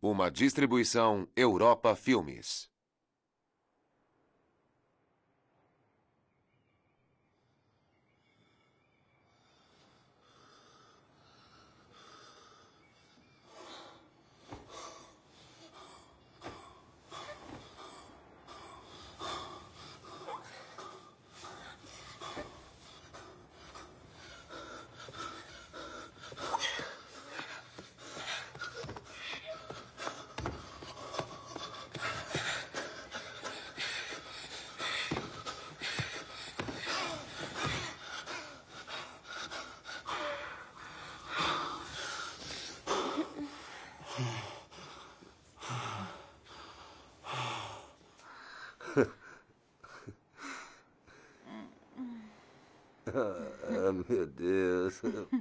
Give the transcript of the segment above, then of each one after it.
Uma distribuição Europa Filmes. Ah, meu Deus.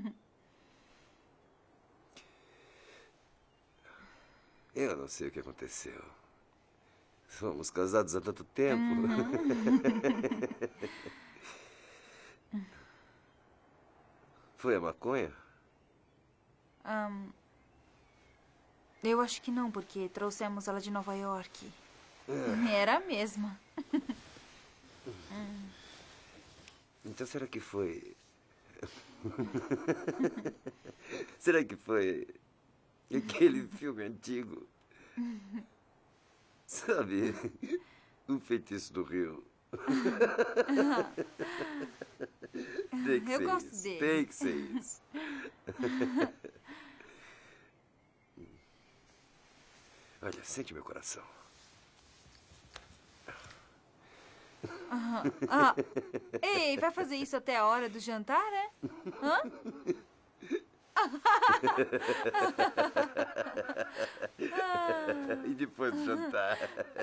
Eu não sei o que aconteceu. Somos casados há tanto tempo. Foi a maconha? Eu acho que não, porque trouxemos ela de Nova York. Era a mesma. Então será que foi... Será que foi aquele filme antigo? Sabe? O Feitiço do Rio. Eu gosto dele. Tem que ser isso. Olha, sente meu coração. Ei, vai fazer isso até a hora do jantar, é? Hã? E depois do jantar?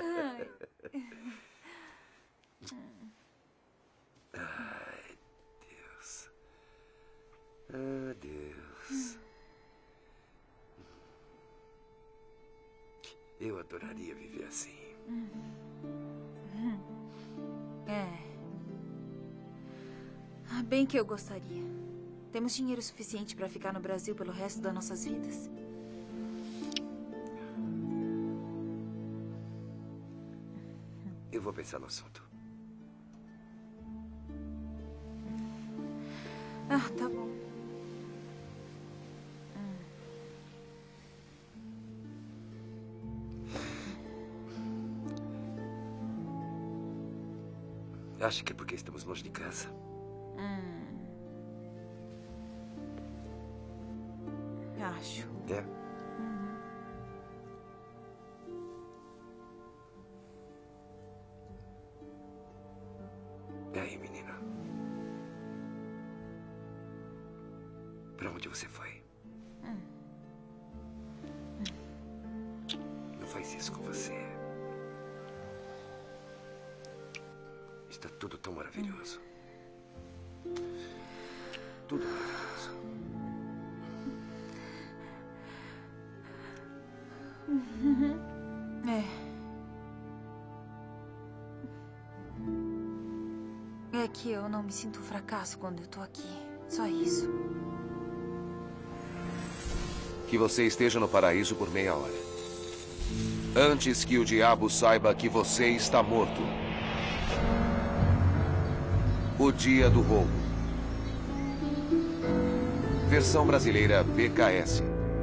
Ai, Deus. Ah, Deus. Eu adoraria viver assim. Bem que eu gostaria. Temos dinheiro suficiente para ficar no Brasil pelo resto das nossas vidas. Eu vou pensar no assunto. Tá bom. Acho que é porque estamos longe de casa. Acho. É? E aí, menina? Pra onde você foi? Não faz isso com você. Está tudo tão maravilhoso. Tudo maravilhoso. É que eu não me sinto fracasso quando eu tô aqui. Só isso. Que você esteja no paraíso por meia hora. Antes que o diabo saiba que você está morto. O Dia do Roubo. Versão brasileira BKS.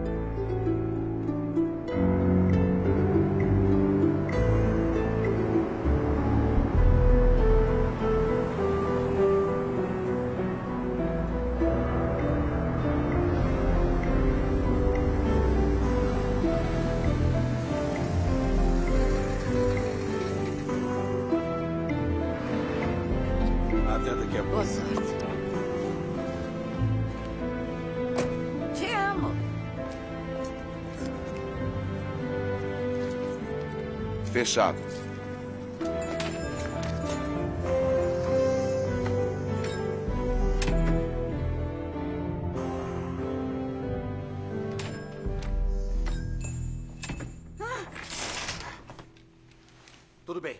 Até daqui a pouco. Boa sorte. Te amo. Fechado. Tudo bem.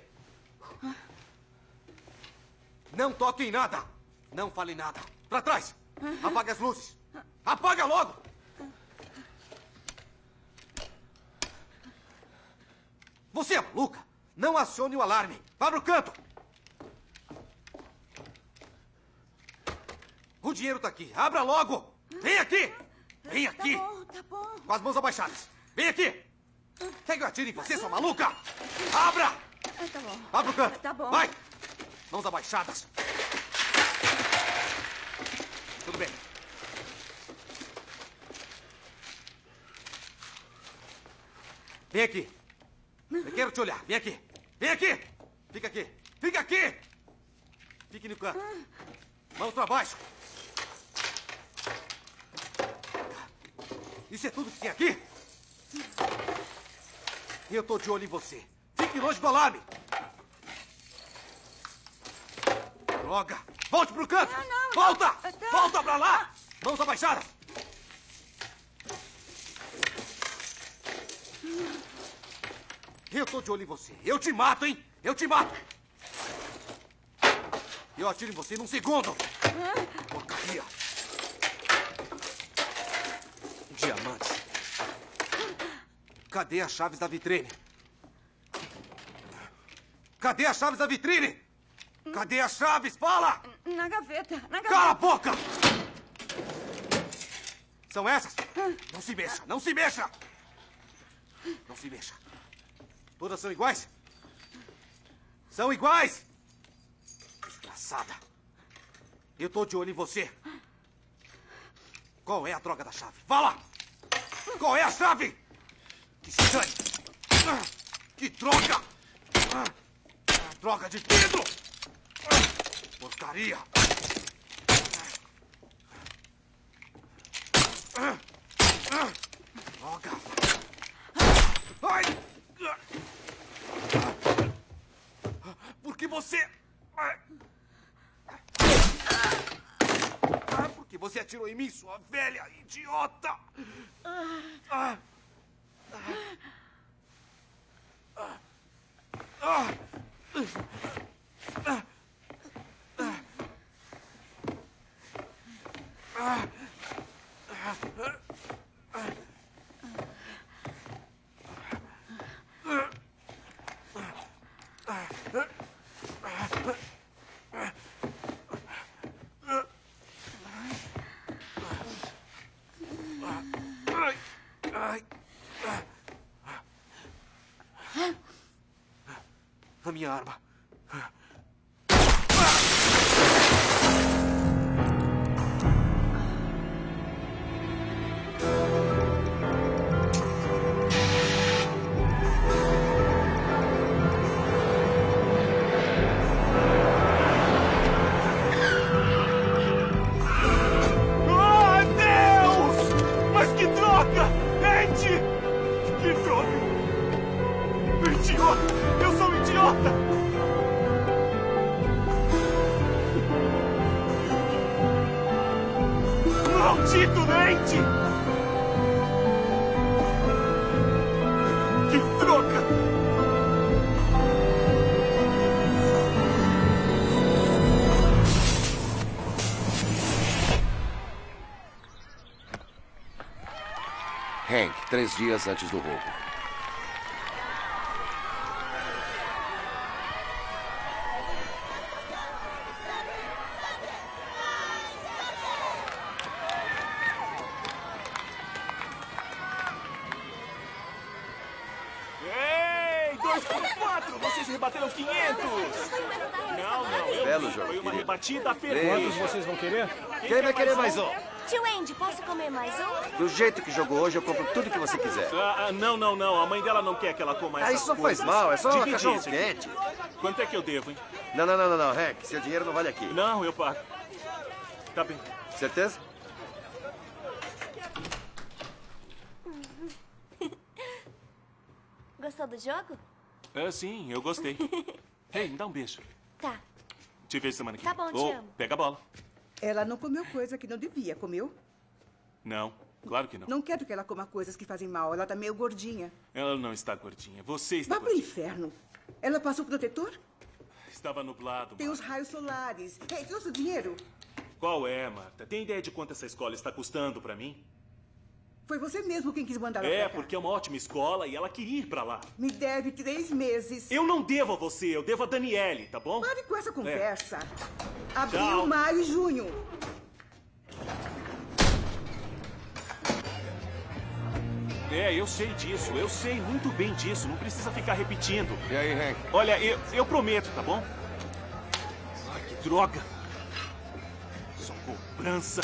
Não toque em nada. Não fale nada. Pra trás. Apague as luzes. Apaga logo. Você é maluca? Não acione o alarme. Vá pro canto. O dinheiro tá aqui. Abra logo. Vem aqui. Vem aqui. Tá bom. Com as mãos abaixadas. Vem aqui. Quer que eu atire em você, sua maluca? Abra. Tá bom. Vá pro canto. Tá bom. Vai. Mãos abaixadas. Tudo bem. Vem aqui. Eu quero te olhar. Vem aqui. Vem aqui. Fica aqui. Fica aqui. Fique no canto. Mãos pra baixo. Isso é tudo que tem aqui? Eu tô de olho em você. Fique longe do alarme. Droga. Volte pro canto. Não. Volta. Volta pra lá. Mãos abaixadas. Eu tô de olho em você. Eu te mato, hein? Eu te mato. Eu atiro em você num segundo. Porcaria. Diamantes. Cadê as chaves da vitrine? Cadê as chaves da vitrine? Cadê as chaves? Fala! Na gaveta. Cala a boca! São essas? Não se mexa, não se mexa! Não se mexa. Todas são iguais? São iguais! Desgraçada. Eu tô de olho em você. Qual é a droga da chave? Fala! Qual é a chave? Que se dane! Que droga! Droga de vidro! Porcaria! Droga! Ai! Por que você... Por que você atirou em mim, sua velha idiota? A minha arma. Maldito dente! Que droga! Hank, 3 dias antes do roubo. Rebateram 500! Não, Belo jogo, foi uma querido. rebatida perfeita. Quantos vocês vão querer? Quem vai querer mais um? Tio Andy, posso comer mais um? Do jeito que jogou hoje, eu compro tudo que você quiser. Não. A mãe dela não quer que ela coma essas Isso não coisas. faz mal, é só um Dividir, cachorro sim. quente. Quanto é que eu devo, hein? Não, Hank, seu dinheiro não vale aqui. Não, eu pago. Tá bem. Certeza? Gostou do jogo? Sim, eu gostei. Ei, me dá um beijo. Tá. Te vejo semana que Tá vem. bom, te amo. Pega a bola. Ela não comeu coisa que não devia, comeu? Não, claro que não. Não quero que ela coma coisas que fazem mal. Ela tá meio gordinha. Ela não está gordinha. Você está Vá pro gordinha. inferno. Ela passou protetor? Estava nublado, Tem os Marta. raios solares. Ei, trouxe o dinheiro? Qual é, Marta? Tem ideia de quanto essa escola está custando pra mim? Foi você mesmo quem quis mandar ela pra cá. Porque é uma ótima escola e ela queria ir pra lá. Me deve 3 meses. Eu não devo a você, eu devo a Daniele, tá bom? Pare com essa conversa. Tchau. Abril, maio e junho. Eu sei disso, eu sei muito bem disso, não precisa ficar repetindo. E aí, Hank? Olha, eu prometo, tá bom? Ai, que droga! Só cobrança.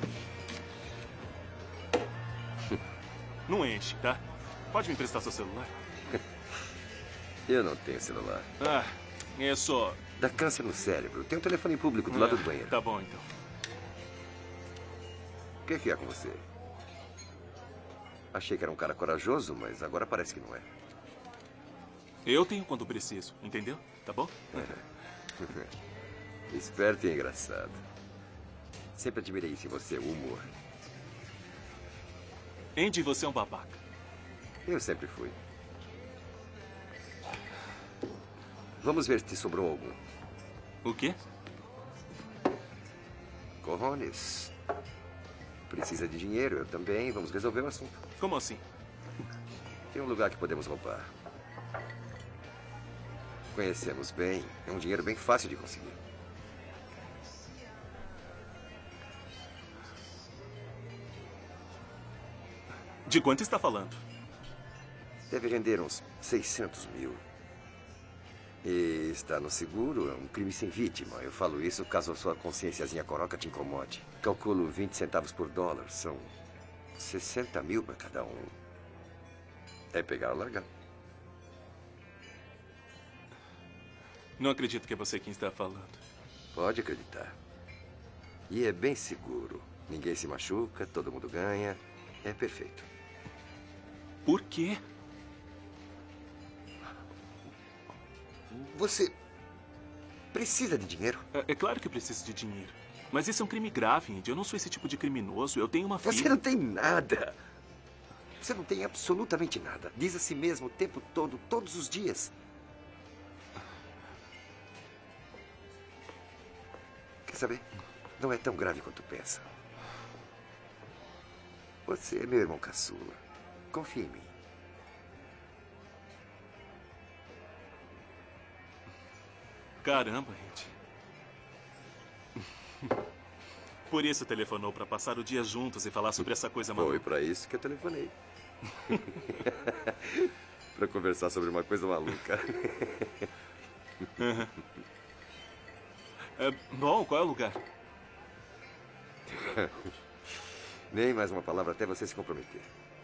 Não enche, tá? Pode me emprestar seu celular? Eu não tenho celular. É só... Dá câncer no cérebro. Tem um telefone público do lado do banheiro. Tá bom, então. O que é com você? Achei que era um cara corajoso, mas agora parece que não é. Eu tenho quando preciso, entendeu? Tá bom? Esperto e engraçado. Sempre admirei isso em você, o humor. Andy, você é um babaca. Eu sempre fui. Vamos ver se te sobrou algum. O quê? Cojones. Precisa de dinheiro, eu também. Vamos resolver o assunto. Como assim? Tem um lugar que podemos roubar. Conhecemos bem. É um dinheiro bem fácil de conseguir. De quanto está falando? Deve render uns 600 mil. E está no seguro, é um crime sem vítima. Eu falo isso caso a sua consciênciazinha coroca te incomode. Calculo 20 centavos por dólar. São 60 mil para cada um. É pegar ou largar. Não acredito que é você quem está falando. Pode acreditar. E é bem seguro. Ninguém se machuca, todo mundo ganha. É perfeito. Por quê? Você precisa de dinheiro? É claro que eu preciso de dinheiro. Mas isso é um crime grave, Andy. Eu não sou esse tipo de criminoso. Eu tenho uma filha. Você não tem nada. Você não tem absolutamente nada. Diz a si mesmo o tempo todo, todos os dias. Quer saber? Não é tão grave quanto pensa. Você é meu irmão caçula. Confia em mim. Caramba, Andy. Por isso telefonou para passar o dia juntos e falar sobre essa coisa Foi maluca. para isso que eu telefonei. Para conversar sobre uma coisa maluca. Bom, qual é o lugar? Nem mais uma palavra até você se comprometer.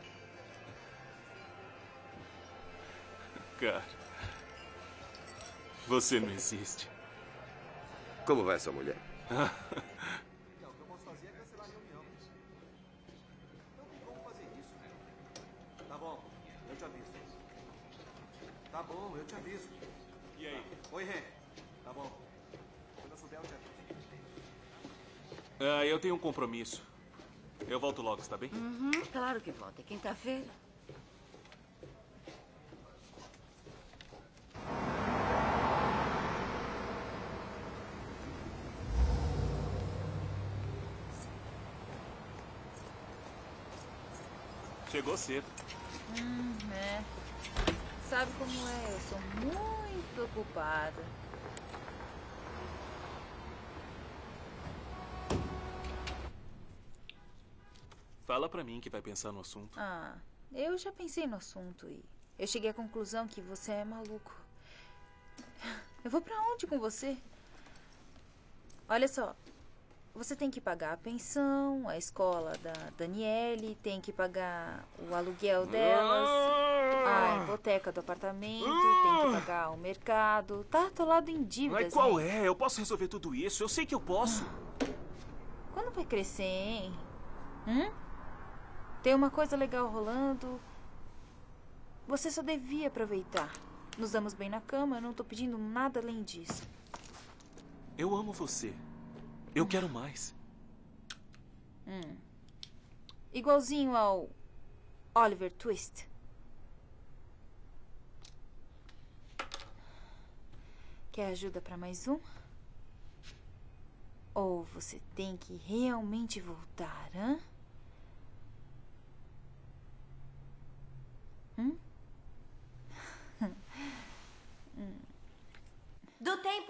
Cara, você não existe. Como vai sua mulher? Tá bom, eu te aviso. Tá bom, eu te aviso. E aí? Oi, Ren. Tá bom. Quando eu souber, eu te aviso. Eu tenho um compromisso. Eu volto logo, está bem? Claro que volta. É quinta-feira. Chegou cedo. É. Sabe como é? Eu sou muito ocupada. Fala pra mim que vai pensar no assunto. Eu já pensei no assunto e eu cheguei à conclusão que você é maluco. Eu vou pra onde com você? Olha só, você tem que pagar a pensão, a escola da Daniele, tem que pagar o aluguel delas, a hipoteca do apartamento, tem que pagar o mercado. Tá atolado em dívidas. Mas qual né? é? Eu posso resolver tudo isso. Eu sei que eu posso. Quando vai crescer, hein? Tem uma coisa legal rolando. Você só devia aproveitar. Nos damos bem na cama, eu não tô pedindo nada além disso. Eu amo você. Eu quero mais. Igualzinho ao Oliver Twist. Quer ajuda pra mais um? Ou você tem que realmente voltar, hã?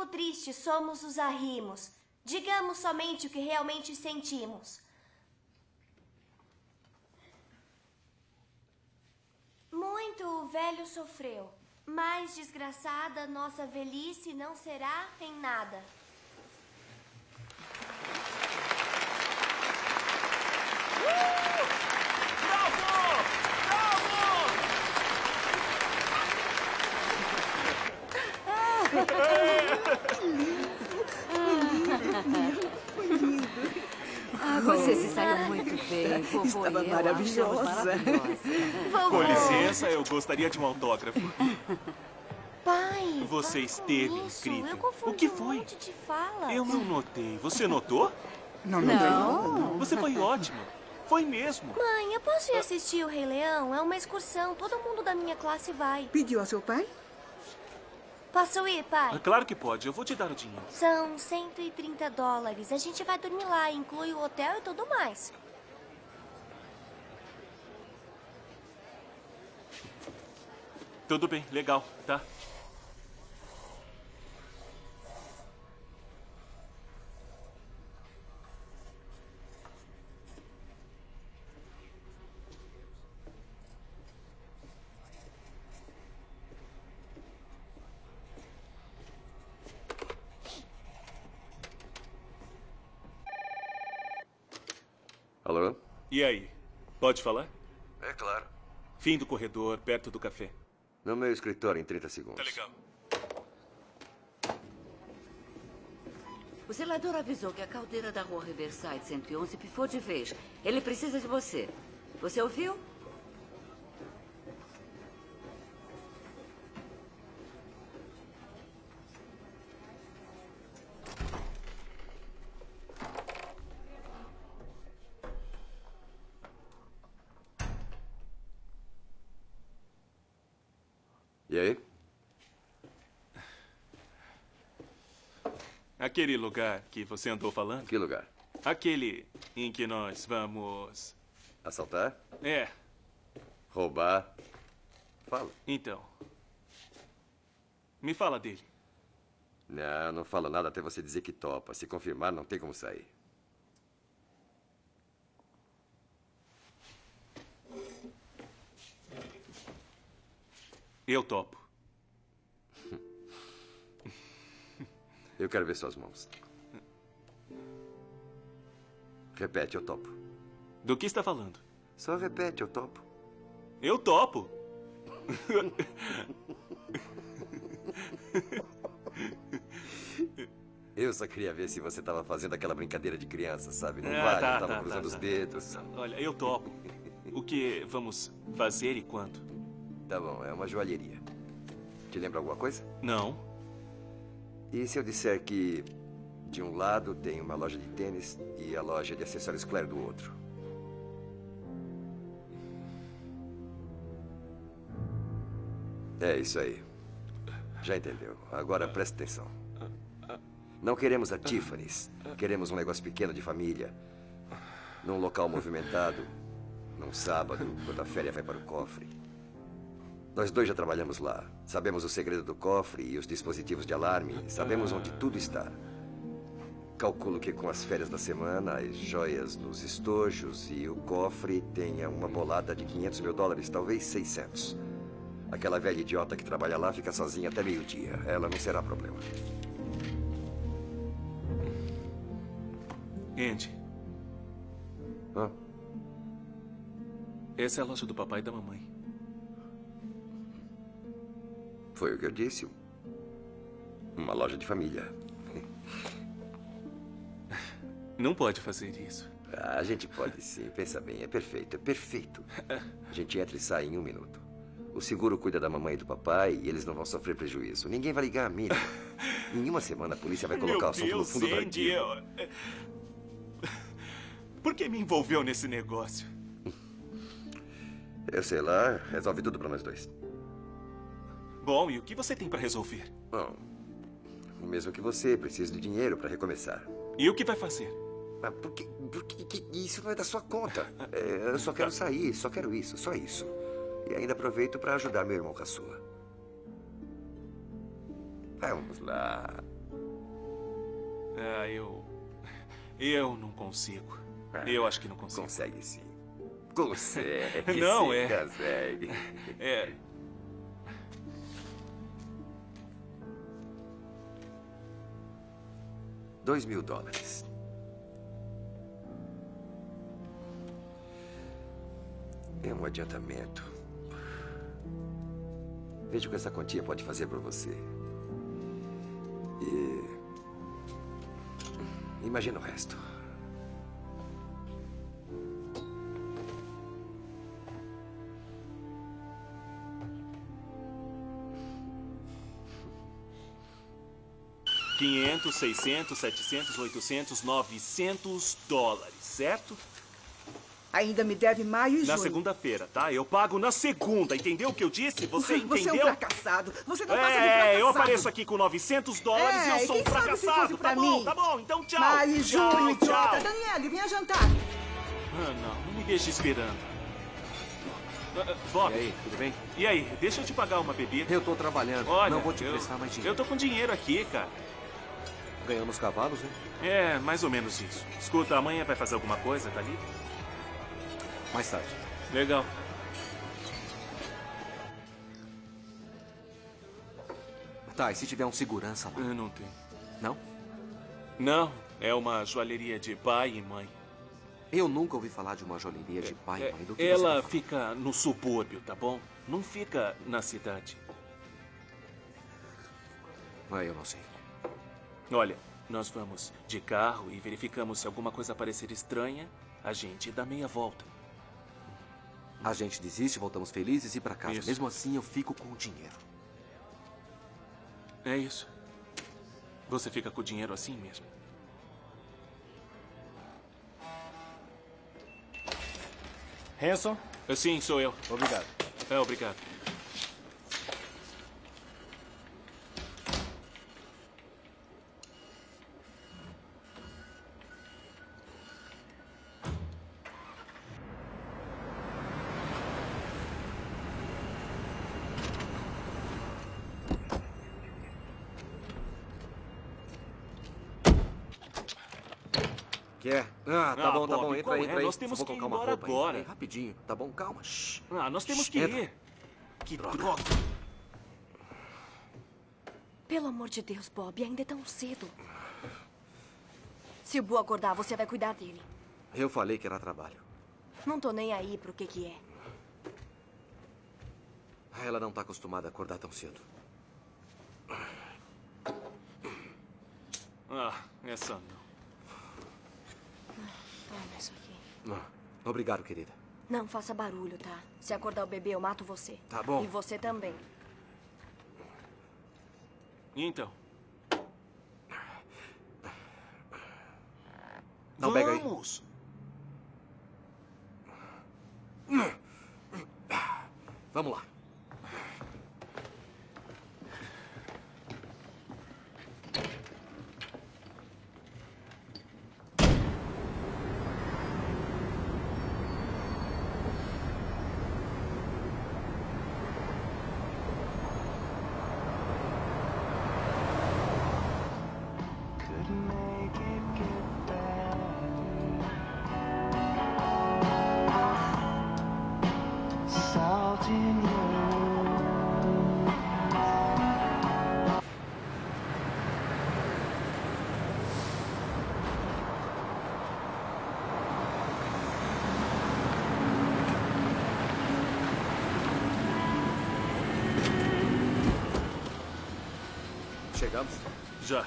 tempo triste somos os arrimos. Digamos somente o que realmente sentimos. Muito o velho sofreu, mas desgraçada nossa velhice não será em nada. Você se saiu muito bem, vovô. Estava e eu maravilhosa. achamos maravilhosa. Com licença, eu gostaria de um autógrafo. Pai, Você para esteve com isso. incrível. Eu confundi O que foi? um monte de falas. Eu não notei. Você notou? Não. Você foi ótimo. Foi mesmo. Mãe, eu posso ir assistir o Rei Leão? É uma excursão. Todo mundo da minha classe vai. Pediu ao seu pai? Posso ir, pai? Claro que pode. Eu vou te dar o dinheiro. São $130. A gente vai dormir lá, inclui o hotel e tudo mais. Tudo bem, legal, tá? Alô? E aí? Pode falar? É claro. Fim do corredor, perto do café. No meu escritório em 30 segundos. Tá legal. O zelador avisou que a caldeira da rua Riverside 111 pifou de vez. Ele precisa de você. Você ouviu? E aí? Aquele lugar que você andou falando? Que lugar? Aquele em que nós vamos... Assaltar? É, Roubar? Fala. então. Me fala dele. Não falo nada até você dizer que topa. Se confirmar, não tem como sair. Eu topo. Eu quero ver suas mãos. Repete, eu topo. Do que está falando? Só repete, eu topo. Eu topo. Eu só queria ver se você estava fazendo aquela brincadeira de criança, sabe? Não Ah, vale, tá, eu tava tá, cruzando tá, os tá. dedos. Olha, eu topo. O que vamos fazer e quando? Tá bom, é uma joalheria. Te lembra alguma coisa? Não. E se eu disser que de um lado tem uma loja de tênis e a loja de acessórios Claire do outro? É isso aí. Já entendeu. Agora presta atenção. Não queremos a Tiffany's. Queremos um negócio pequeno de família. Num local movimentado. Num sábado, quando a férias vai para o cofre. Nós dois já trabalhamos lá. Sabemos o segredo do cofre e os dispositivos de alarme. Sabemos onde tudo está. Calculo que com as férias da semana, as joias nos estojos e o cofre tenha uma bolada de $500 mil, talvez 600. Aquela velha idiota que trabalha lá fica sozinha até meio-dia. Ela não será problema. Andy, Hã? essa é a loja do papai e da mamãe. Foi o que eu disse. Uma loja de família. Não pode fazer isso. A gente pode sim. Pensa bem, é perfeito, é perfeito. A gente entra e sai em 1 minuto. O seguro cuida da mamãe e do papai e eles não vão sofrer prejuízo. Ninguém vai ligar a mínima. Em 1 semana a polícia vai colocar o assunto no fundo do Andy, arquivo. Por que me envolveu nesse negócio? Eu sei lá, resolve tudo pra nós dois. Bom, e o que você tem para resolver? Bom, o mesmo que você, preciso de dinheiro pra recomeçar. E o que vai fazer? Mas por que isso não é da sua conta? Eu só quero sair, só quero isso, só isso. E ainda aproveito pra ajudar meu irmão caçula. Vamos lá. Eu não consigo. Eu acho que não consigo. Consegue sim. Consegue. Não, sim, consegue. É. $2.000. É um adiantamento. Veja o que essa quantia pode fazer para você. E imagina o resto. $500, $600, $700, $800, $900, certo? Ainda me deve maio e junho. Na segunda-feira, tá? Eu pago na segunda, entendeu o que eu disse? Você entendeu? Você é um fracassado. Você não passa de fracassado. Eu apareço aqui com $900 e eu sou um fracassado. Tá bom, então tchau. Maio e junho, tchau. idiota. Daniele, venha jantar. Não me deixe esperando. Bob. E aí, tudo bem? E aí, deixa eu te pagar uma bebida. Eu tô trabalhando. Olha, não vou te prestar mais dinheiro. Eu tô com dinheiro aqui, cara. Ganhamos cavalos, hein? É, mais ou menos isso. Escuta, amanhã vai fazer alguma coisa, tá livre? Mais tarde. Legal. Tá, e se tiver um segurança lá? Eu não tenho. Não? Não, é uma joalheria de pai e mãe. Eu nunca ouvi falar de uma joalheria de pai e mãe. Do que ela você fica no subúrbio, tá bom? Não fica na cidade. Eu não sei. Olha, nós vamos de carro e verificamos se alguma coisa parecer estranha, a gente dá meia volta. A gente desiste, voltamos felizes e pra casa. Isso. Mesmo assim, eu fico com o dinheiro. É isso. Você fica com o dinheiro assim mesmo. Hanson? Sim, sou eu. Obrigado. Obrigado. Quer? Tá bom, Bob, entra aí. Nós temos Vou que ir colocar uma embora roupa agora. aí, rapidinho, tá bom? Calma. Shhh. Nós temos que entra. ir. Que droga. Pelo amor de Deus, Bob, ainda é tão cedo. Se o Bu acordar, você vai cuidar dele. Eu falei que era trabalho. Não tô nem aí pro que é. Ela não tá acostumada a acordar tão cedo. Essa não. Toma isso aqui. Obrigado, querida. Não faça barulho, tá? Se acordar o bebê, eu mato você. Tá bom. E você também. Então. Não, pega aí. Vamos! Vamos lá. Chegamos? Já.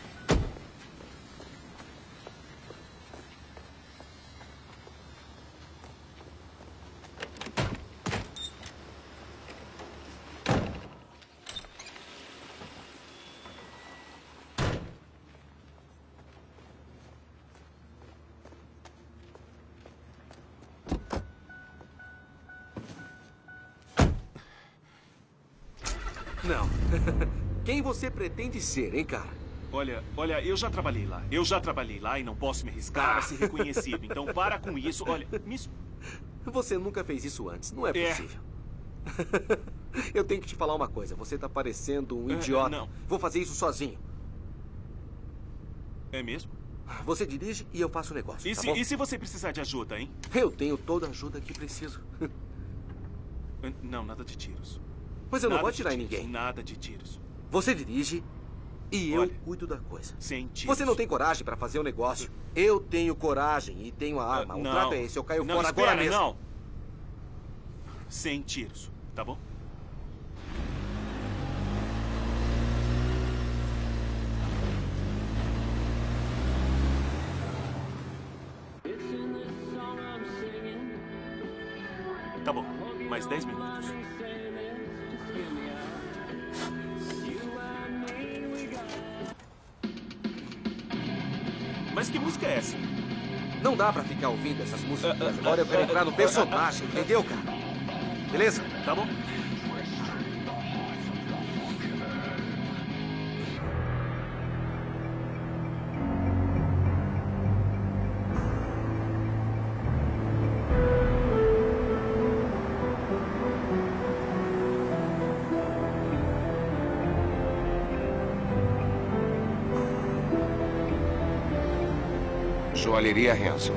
Não. Quem você pretende ser, hein, cara? Olha, eu já trabalhei lá. Eu já trabalhei lá e não posso me arriscar a ser reconhecido. Então para com isso. Olha, Você nunca fez isso antes. Não é possível. Eu tenho que te falar uma coisa. Você tá parecendo um idiota. Não. Vou fazer isso sozinho. É mesmo? Você dirige e eu faço o negócio, E, tá se, bom? e se você precisar de ajuda, hein? Eu tenho toda a ajuda que preciso. Não, nada de tiros. Mas eu não Nada vou de atirar em tiros, ninguém. Nada de tiros. Você dirige e Olha, eu cuido da coisa. Sem tiros. Você não tem coragem para fazer o negócio. Eu tenho coragem e tenho a arma. O Não. trato é esse. Eu caio Não, fora espera, agora mesmo. não. Sem tiros, tá bom? Tá bom, mais 10 minutos. Mas que música é essa? Não dá pra ficar ouvindo essas músicas. Agora eu quero entrar no personagem, entendeu, cara? Beleza? Tá bom. Joalheria Hanson.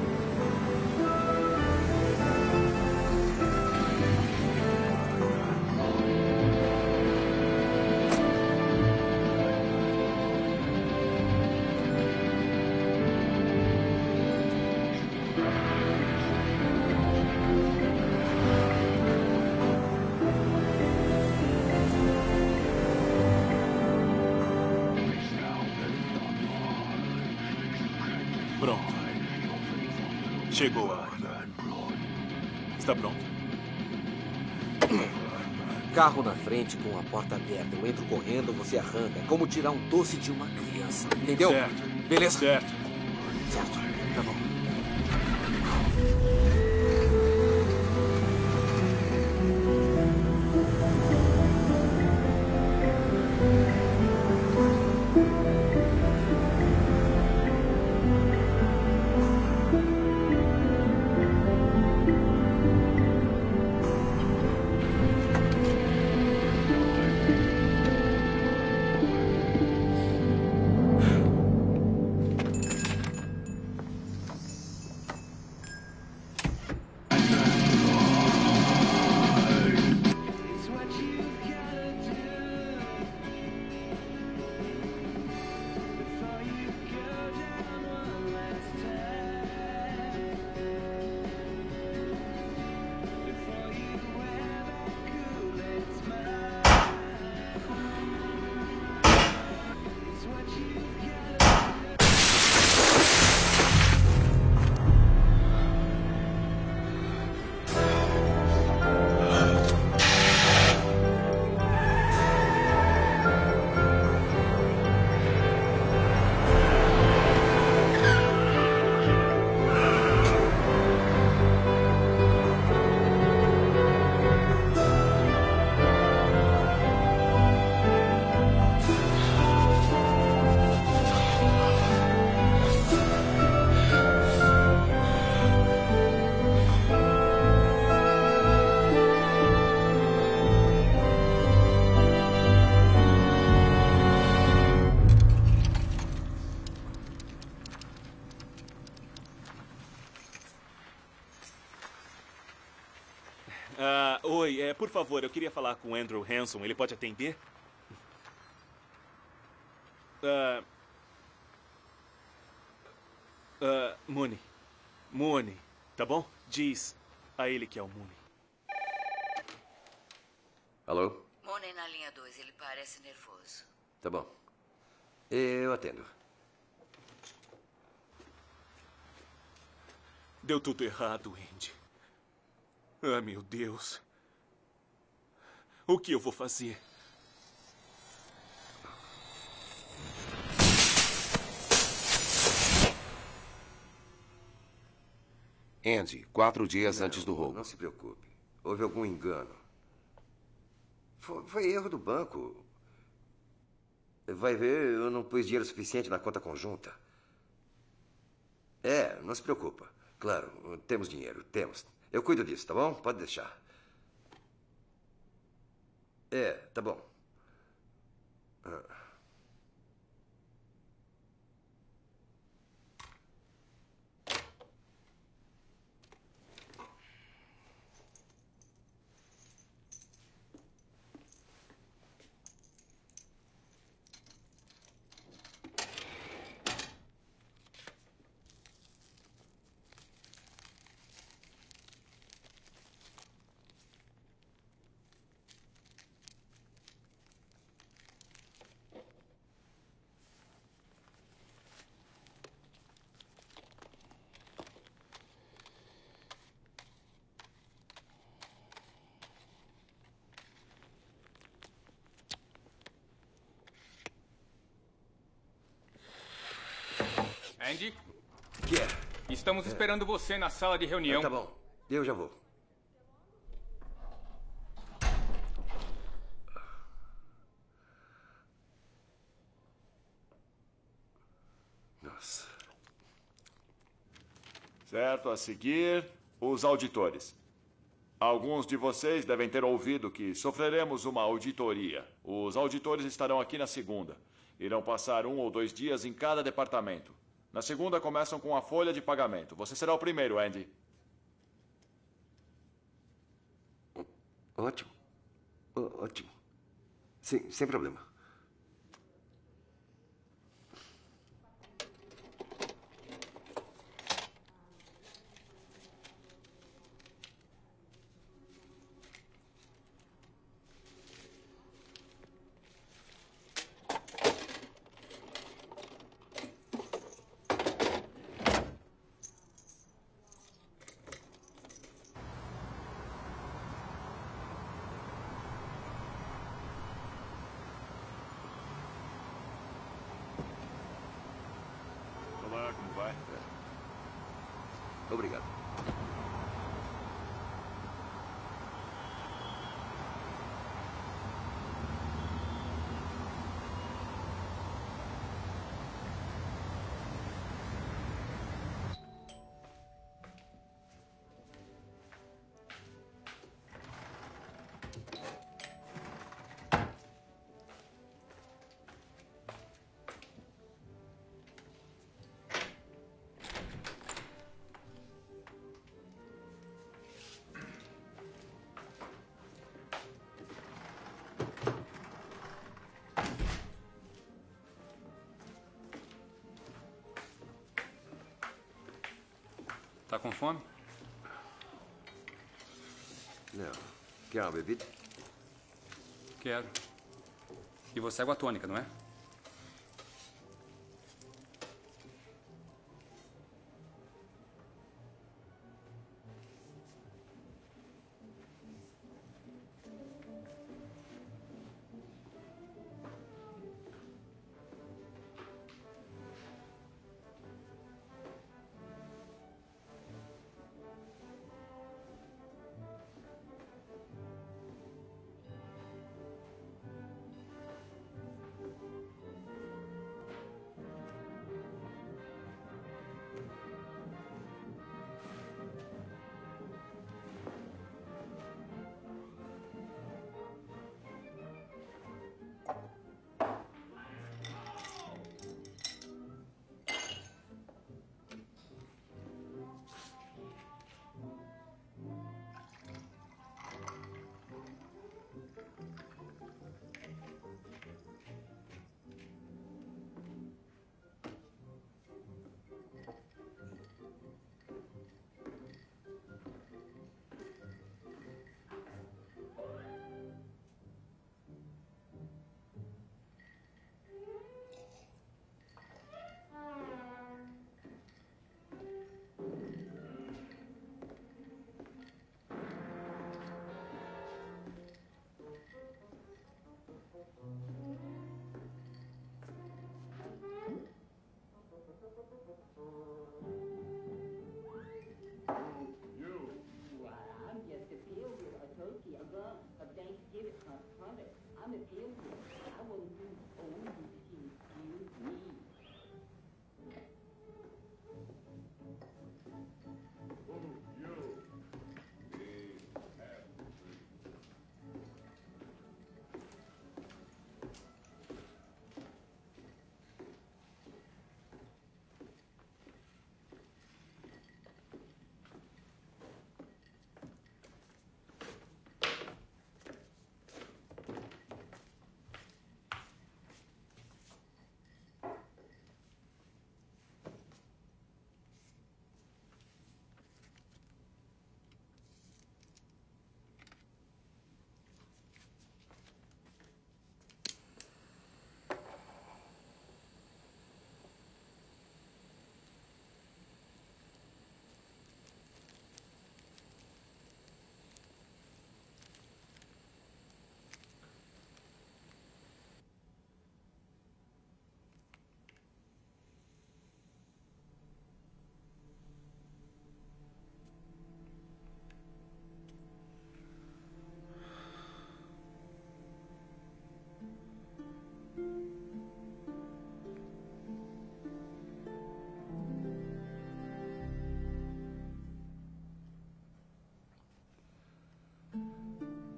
Pronto. Chegou a hora. Está pronto? Carro na frente com a porta aberta. Eu entro correndo, você arranca. É como tirar um doce de uma criança. Entendeu? Certo. Beleza? Certo. Certo. Tá bom. Oi, por favor, eu queria falar com o Andrew Hanson. Ele pode atender? Mooney. Mooney, tá bom? Diz a ele que é o Mooney. Alô? Mooney na linha 2, ele parece nervoso. Tá bom. Eu atendo. Deu tudo errado, Andy. Ah, meu Deus. O que eu vou fazer? Andy, 4 dias antes do roubo. Não se preocupe. Houve algum engano. Foi erro do banco. Vai ver, eu não pus dinheiro suficiente na conta conjunta. Não se preocupa. Claro, temos dinheiro, temos. Eu cuido disso, tá bom? Pode deixar. Tá bom. Andy? Que é? Estamos esperando você na sala de reunião. Tá bom. Eu já vou. Nossa. Certo, a seguir, os auditores. Alguns de vocês devem ter ouvido que sofreremos uma auditoria. Os auditores estarão aqui na segunda. Irão passar 1 ou 2 dias em cada departamento. Na segunda, começam com a folha de pagamento. Você será o primeiro, Andy. Ótimo. Ótimo. Sim, sem problema. Olá, como vai? Obrigado. Tá com fome? Não. Quer uma bebida? Quero. E você é água tônica, não é?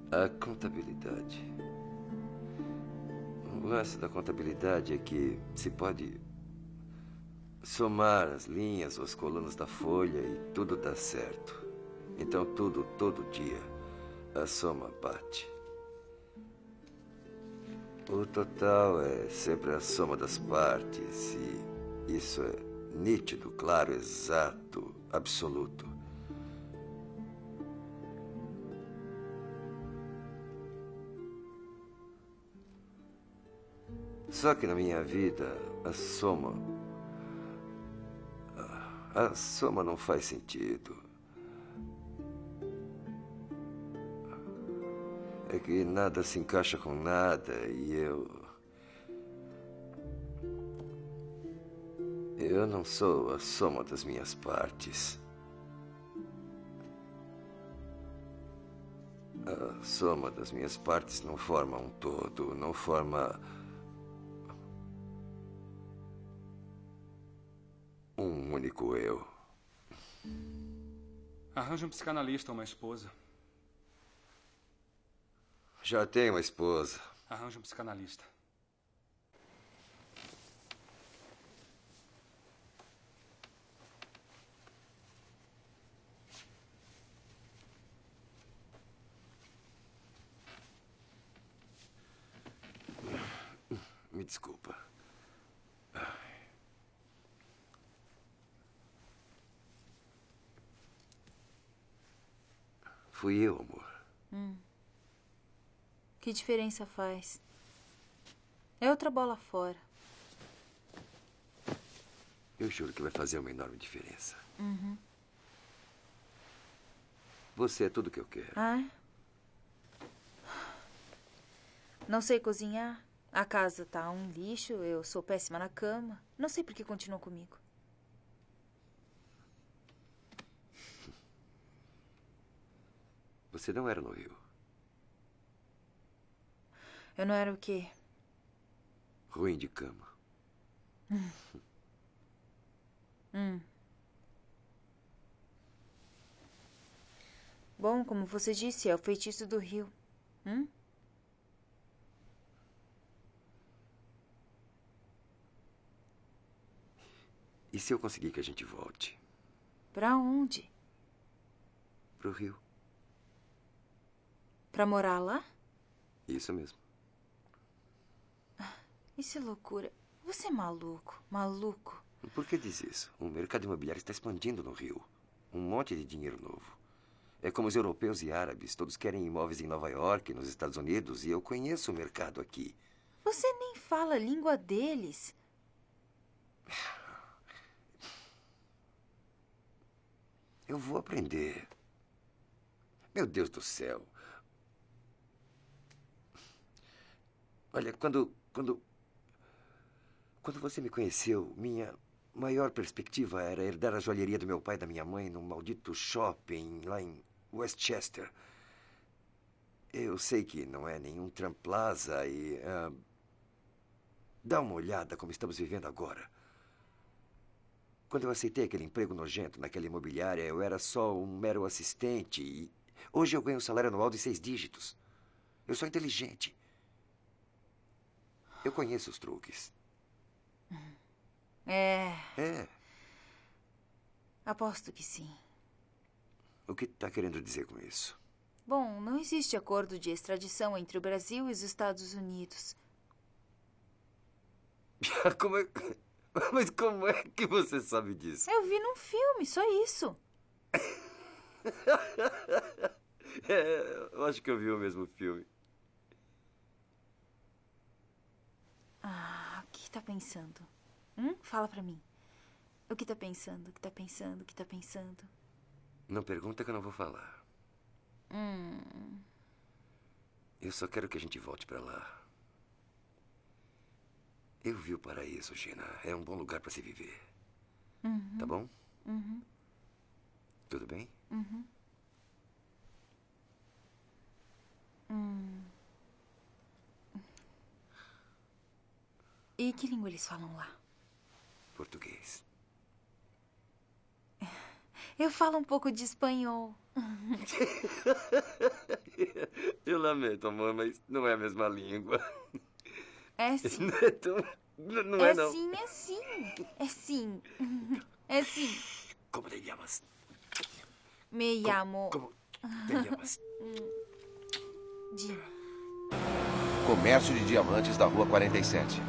A contabilidade. O lance da contabilidade é que se pode somar as linhas ou as colunas da folha e tudo dá certo. Então tudo, todo dia, a soma bate. O total é sempre a soma das partes e isso é nítido, claro, exato, absoluto. Só que na minha vida, a soma não faz sentido. É que nada se encaixa com nada e eu não sou a soma das minhas partes. A soma das minhas partes não forma um todo, não forma um único eu. Arranja um psicanalista ou uma esposa. Já tenho uma esposa. Arranja um psicanalista. Me desculpa. Fui eu, amor. Que diferença faz? É outra bola fora. Eu juro que vai fazer uma enorme diferença. Uhum. Você é tudo que eu quero. Ah, é? Não sei cozinhar. A casa tá um lixo. Eu sou péssima na cama. Não sei por que continua comigo. Você não era no Rio. Eu não era o quê? Ruim de cama. Bom, como você disse, é o feitiço do Rio. E se eu conseguir que a gente volte? Pra onde? Pro Rio. Pra morar lá? Isso mesmo. Isso é loucura. Você é maluco, maluco. Por que diz isso? O mercado imobiliário está expandindo no Rio. Um monte de dinheiro novo. É como os europeus e árabes. Todos querem imóveis em Nova York, nos Estados Unidos, e eu conheço o mercado aqui. Você nem fala a língua deles. Eu vou aprender. Meu Deus do céu. Olha, quando você me conheceu, minha maior perspectiva era herdar a joalheria do meu pai e da minha mãe num maldito shopping lá em Westchester. Eu sei que não é nenhum Trump Plaza e... dá uma olhada como estamos vivendo agora. Quando eu aceitei aquele emprego nojento naquela imobiliária, eu era só um mero assistente e hoje eu ganho um salário anual de 6 dígitos. Eu sou inteligente. Eu conheço os truques. É. Aposto que sim. O que está querendo dizer com isso? Bom, não existe acordo de extradição entre o Brasil e os Estados Unidos. Mas como é que você sabe disso? Eu vi num filme, só isso. Eu acho que eu vi o mesmo filme. O que tá pensando? Fala pra mim. O que tá pensando? O que tá pensando? O que tá pensando? Não pergunta que eu não vou falar. Eu só quero que a gente volte pra lá. Eu vi o paraíso, Gina. É um bom lugar pra se viver. Tá bom? Tudo bem? E que língua eles falam lá? Português. Eu falo um pouco de espanhol. Eu Eu lamento, amor, mas não é a mesma língua. É sim. Não é tão... Não é, não. Sim, é sim. É sim. É sim. Como te llamas? Me llamo... Como te llamas? Jean. Comércio de diamantes da Rua 47.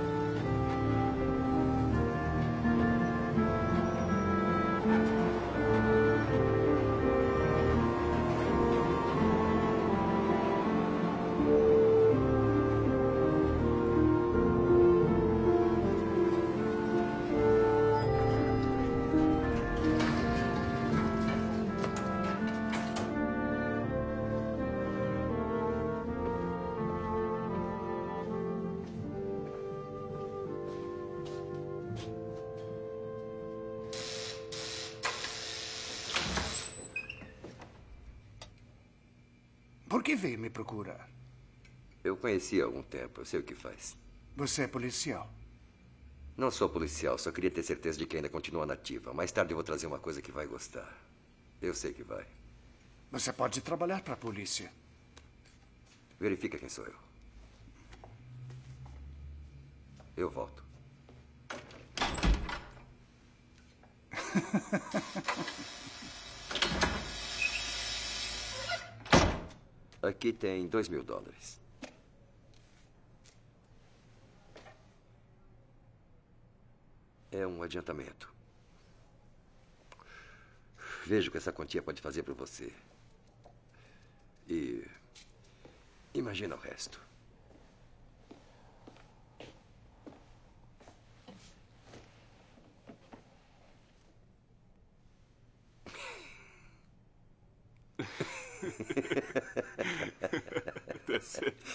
Por que veio me procurar? Eu conheci há algum tempo, eu sei o que faz. Você é policial? Não sou policial, só queria ter certeza de que ainda continua nativa. Mais tarde eu vou trazer uma coisa que vai gostar. Eu sei que vai. Você pode trabalhar para a polícia. Verifica quem sou eu. Eu volto. Aqui tem $2.000. É um adiantamento. Veja o que essa quantia pode fazer para você. E imagina o resto. Tá certo.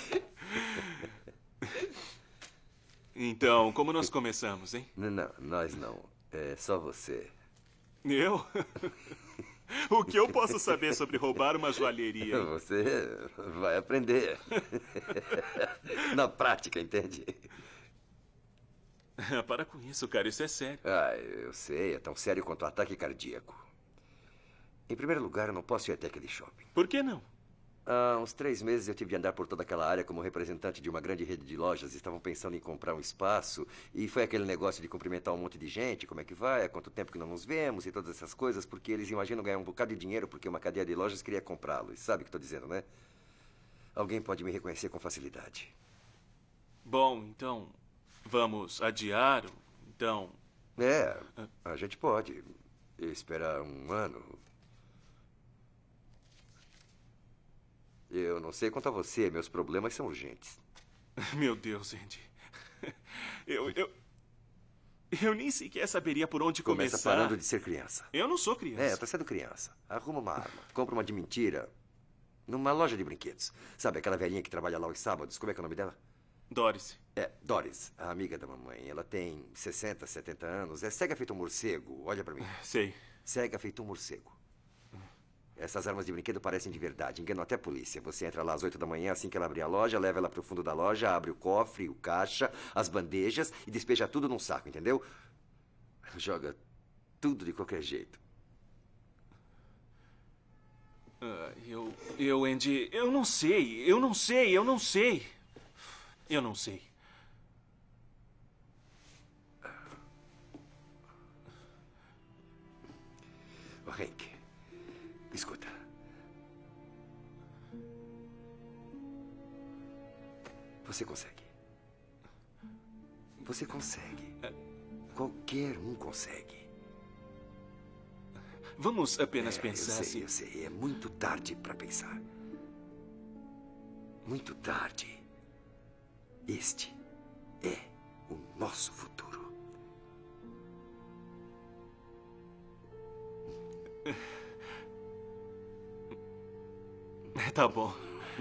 Então, como nós começamos, hein? Não, nós não. É só você. Eu? O que eu posso saber sobre roubar uma joalheria? Hein? Você vai aprender. Na prática, entende? Para com isso, cara. Isso é sério. Ah, eu sei. É tão sério quanto o ataque cardíaco. Em primeiro lugar, eu não posso ir até aquele shopping. Por que não? Há uns 3 meses eu tive de andar por toda aquela área como representante de uma grande rede de lojas. Estavam pensando em comprar um espaço. E foi aquele negócio de cumprimentar um monte de gente. Como é que vai? Há quanto tempo que não nos vemos? E todas essas coisas. Porque eles imaginam ganhar um bocado de dinheiro porque uma cadeia de lojas queria comprá-lo. E sabe o que estou dizendo, né? Alguém pode me reconhecer com facilidade. Bom, então... Vamos adiar? Então... É, a gente pode esperar um ano. Eu não sei quanto a você, meus problemas são urgentes. Meu Deus, Andy. Eu nem sequer saberia por onde começar. Começa parando de ser criança. Eu não sou criança. É, tá sendo criança. Arruma uma arma, compra uma de mentira numa loja de brinquedos. Sabe aquela velhinha que trabalha lá aos sábados? Como é que é o nome dela? Doris. É, Doris, a amiga da mamãe. Ela tem 60, 70 anos. É cega feito um morcego. Olha pra mim. Sei. Cega feito um morcego. Essas armas de brinquedo parecem de verdade. Enganam até a polícia. Você entra lá às 8 da manhã, assim que ela abrir a loja, leva ela pro fundo da loja, abre o cofre, o caixa, as bandejas e despeja tudo num saco, entendeu? Joga tudo de qualquer jeito. Andy, eu não sei. Eu não sei. Hank, escuta. Você consegue. Você consegue. Qualquer um consegue. Vamos apenas pensar assim. Eu sei. É muito tarde para pensar. Muito tarde. Este é o nosso futuro. Tá bom.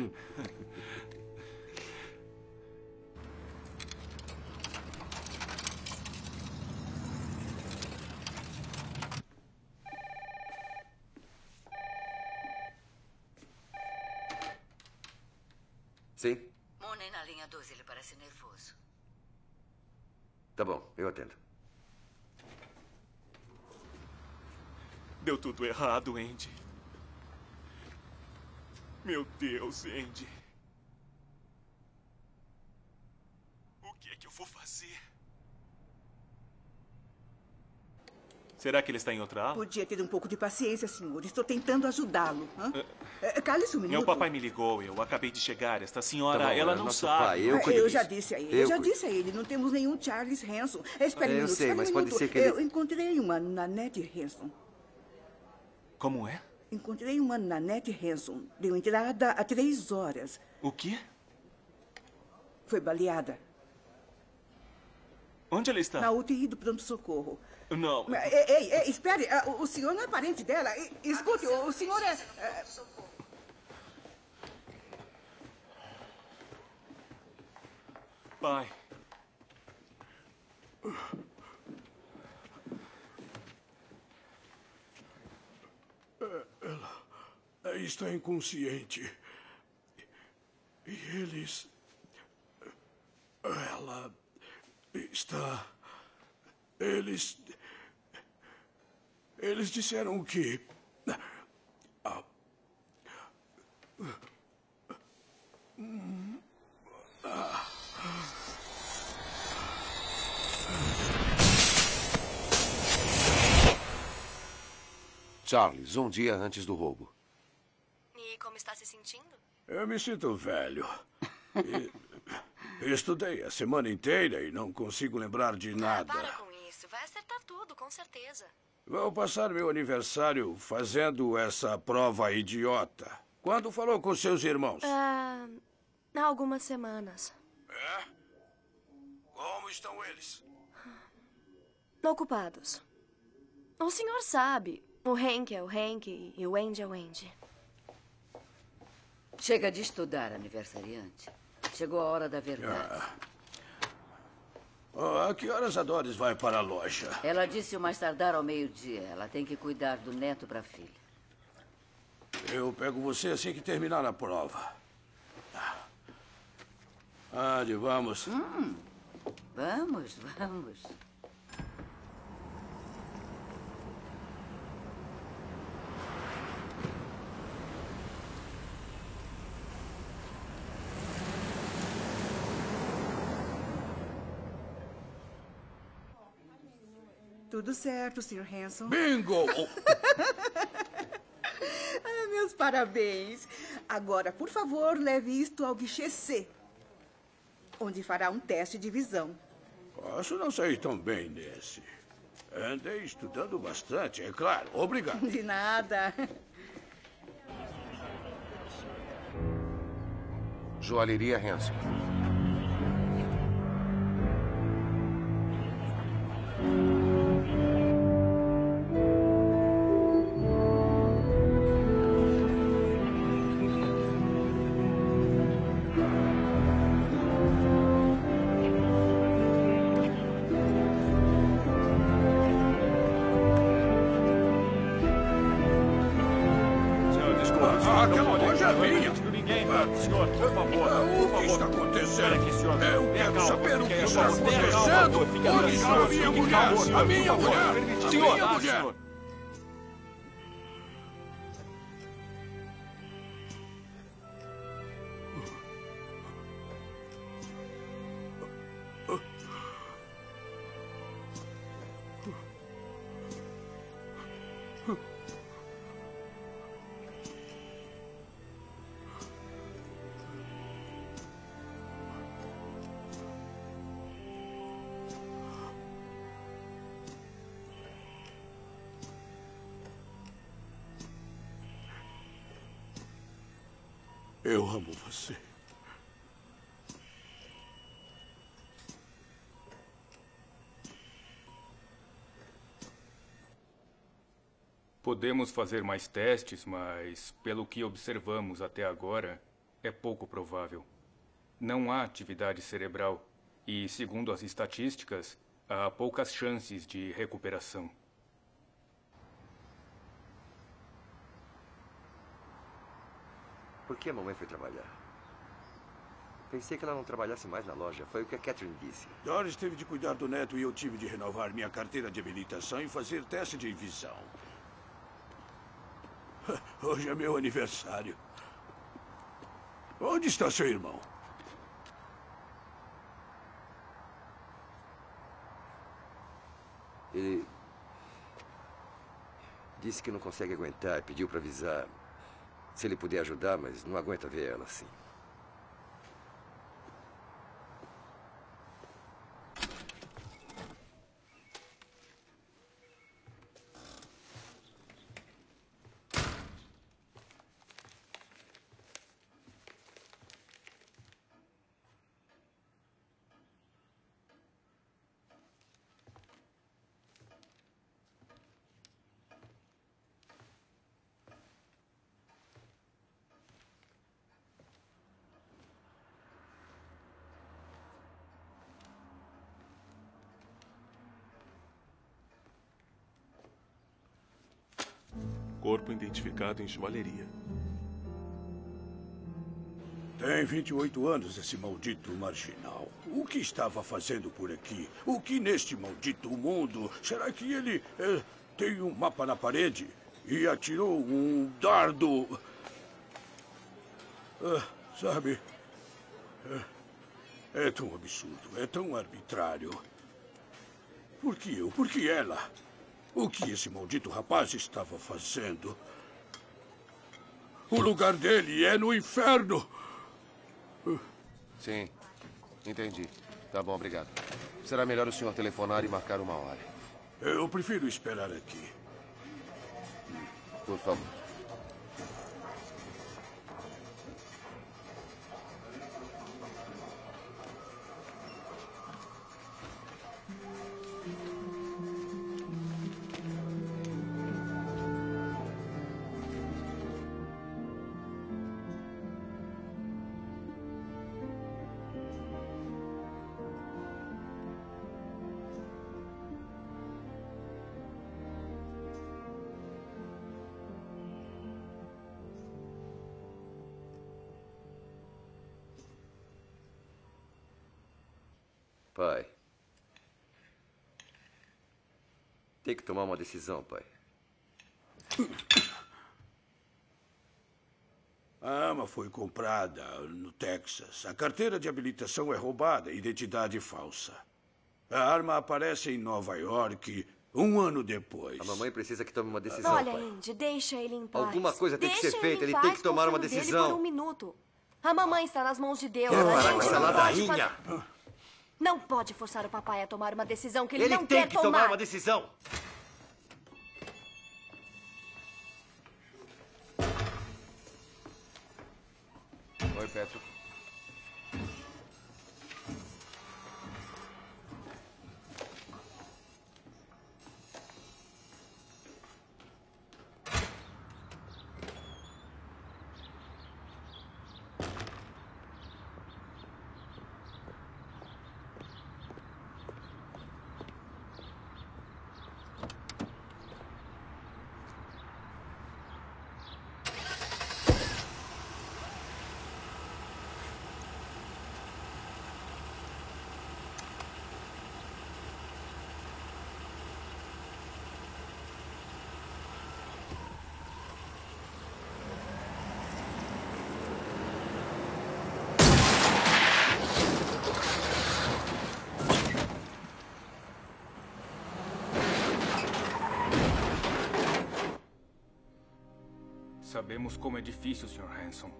Sim? Mooney na linha 12, ele parece nervoso. Tá bom, eu atendo. Deu tudo errado, Andy. Meu Deus, Andy. O que é que eu vou fazer? Será que ele está em outra ala? Podia ter um pouco de paciência, senhor. Estou tentando ajudá-lo. Cale-se um minuto. Meu papai me ligou. Eu acabei de chegar. Esta senhora, ela não sabe. Pai, eu já disse a ele. Eu já disse a ele. Não temos nenhum Charles Hanson. Espere um minuto. Eu sei, mas pode ser que ele... Eu encontrei uma Nanette Hanson. Como é? Encontrei uma Nanette Hanson. Deu entrada há 3 horas. O quê? Foi baleada. Onde ela está? Na UTI do pronto-socorro. Não. Ei, espere. O senhor não é parente dela. Escute, o senhor é... Pai. Ela está inconsciente. E eles... Ela está... Eles disseram que... Charles, um dia antes do roubo. E como está se sentindo? Eu me sinto velho. Estudei a semana inteira e não consigo lembrar de nada. Para com isso. Vai acertar tudo, com certeza. Vou passar meu aniversário fazendo essa prova idiota. Quando falou com seus irmãos? Há algumas semanas. É? Como estão eles? Ocupados. O senhor sabe. O Hank é o Hank e o Andy é o Andy. Chega de estudar, aniversariante. Chegou a hora da verdade. A que horas a Doris vai para a loja? Ela disse o mais tardar ao meio-dia. Ela tem que cuidar do neto para a filha. Eu pego você assim que terminar a prova. Andy, vamos. Vamos. Tudo certo, Sr. Hanson. Bingo! Meus parabéns. Agora, por favor, leve isto ao guichê C, onde fará um teste de visão. Posso não sair tão bem nesse. Andei estudando bastante, é claro. Obrigado. De nada. Joalheria Hanson. Aquela loja é minha. Senhor, por favor. O que está acontecendo? Espera aqui, senhor. Eu quero saber o que está acontecendo. A minha mulher. Senhor. Eu amo você. Podemos fazer mais testes, mas, pelo que observamos até agora, é pouco provável. Não há atividade cerebral e, segundo as estatísticas, há poucas chances de recuperação. Por que a mamãe foi trabalhar? Pensei que ela não trabalhasse mais na loja. Foi o que a Catherine disse. Doris teve de cuidar do neto e eu tive de renovar minha carteira de habilitação e fazer teste de visão. Hoje é meu aniversário. Onde está seu irmão? Ele disse que não consegue aguentar e pediu para avisar se ele puder ajudar, mas não aguenta ver ela assim. Corpo identificado em joalheria. Tem 28 anos esse maldito marginal. O que estava fazendo por aqui? O que neste maldito mundo? Será que ele tem um mapa na parede e atirou um dardo? Sabe? É tão absurdo, é tão arbitrário. Por que eu? Por que ela? O que esse maldito rapaz estava fazendo? O lugar dele é no inferno. Sim, entendi. Tá bom, obrigado. Será melhor o senhor telefonar e marcar uma hora. Eu prefiro esperar aqui. Por favor. Pai. Tem que tomar uma decisão, pai. A arma foi comprada no Texas. A carteira de habilitação é roubada, identidade falsa. A arma aparece em Nova York 1 ano depois. A mamãe precisa que tome uma decisão, Olha, pai. Andy, deixa ele em paz. Alguma coisa tem que ser Deixa feita. em Ele paz tem que tomar com o uma filho dele decisão. por um minuto. A mamãe está nas mãos de Deus. Quer A parar com gente essa não pode ladainha? fazer- Não pode forçar o papai a tomar uma decisão que ele Ele não tem quer que tomar uma decisão. Oi, Petro. Sabemos como é difícil, Sr. Hanson.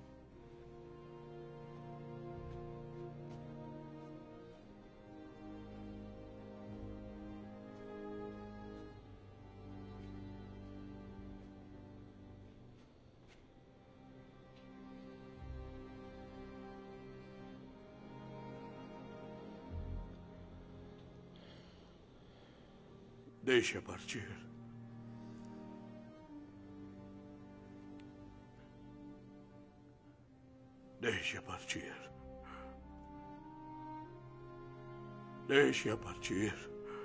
Deixa partir. Deixa partir. Deixa partir.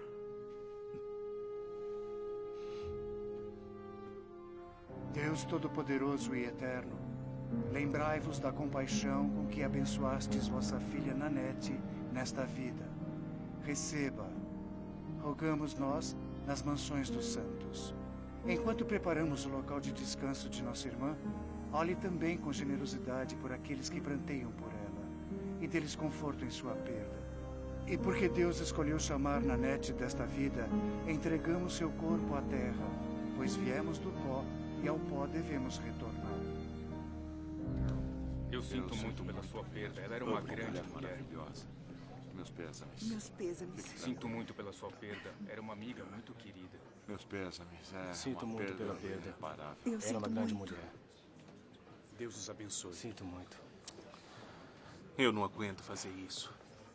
Deus Todo-Poderoso e Eterno, lembrai-vos da compaixão com que abençoastes vossa filha Nanette nesta vida. Receba, rogamos nós, nas mansões dos santos. Enquanto preparamos o local de descanso de nossa irmã, Olhe também com generosidade por aqueles que pranteiam por ela, e dê-lhes conforto em sua perda. E porque Deus escolheu chamar Nanette desta vida, entregamos seu corpo à terra, pois viemos do pó e ao pó devemos retornar. Eu sinto muito pela sua perda. Ela era uma grande mulher. Maravilhosa. Meus pêsames. Meus pêsames. Sinto muito pela sua perda. Era uma amiga muito querida. Meus pêsames. Sinto uma muito pela perda. irreparável. Era uma grande mulher. Deus os abençoe. Sinto muito. Eu não aguento fazer isso.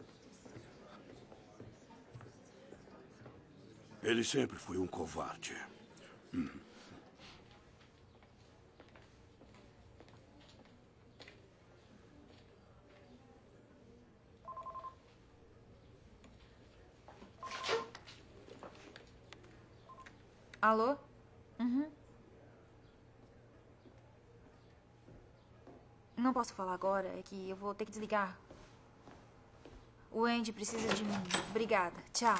Ele sempre foi um covarde. Alô? Uhum. Não posso falar agora, é que eu vou ter que desligar. O Andy precisa de mim. Obrigada. Tchau.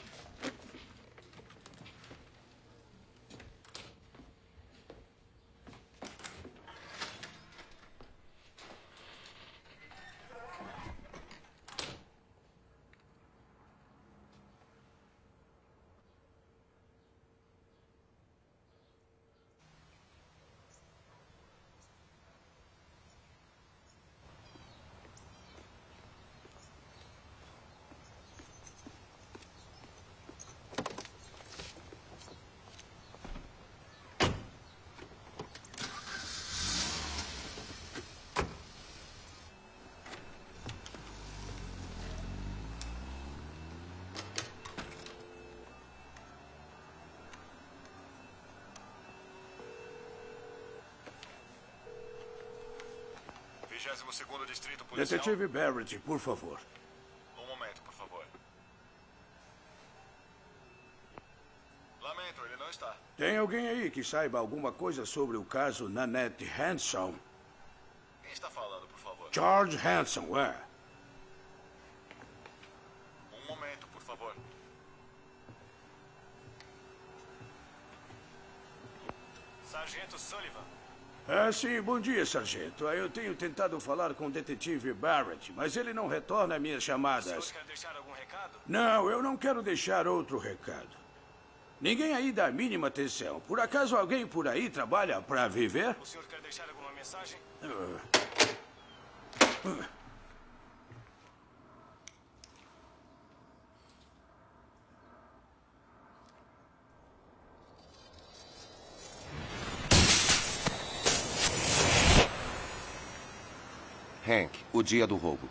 Segundo Distrito Policial. Detetive Barrett, por favor. Um momento, por favor. Lamento, ele não está. Tem alguém aí que saiba alguma coisa sobre o caso Nanette Hanson? Quem está falando, por favor? George Hanson, Um momento, por favor. Sargento Sullivan. Sim, bom dia, sargento. Eu tenho tentado falar com o detetive Barrett, mas ele não retorna minhas chamadas. O senhor quer deixar algum recado? Não, eu não quero deixar outro recado. Ninguém aí dá a mínima atenção. Por acaso alguém por aí trabalha para viver? O senhor quer deixar alguma mensagem? Hank, o dia do roubo.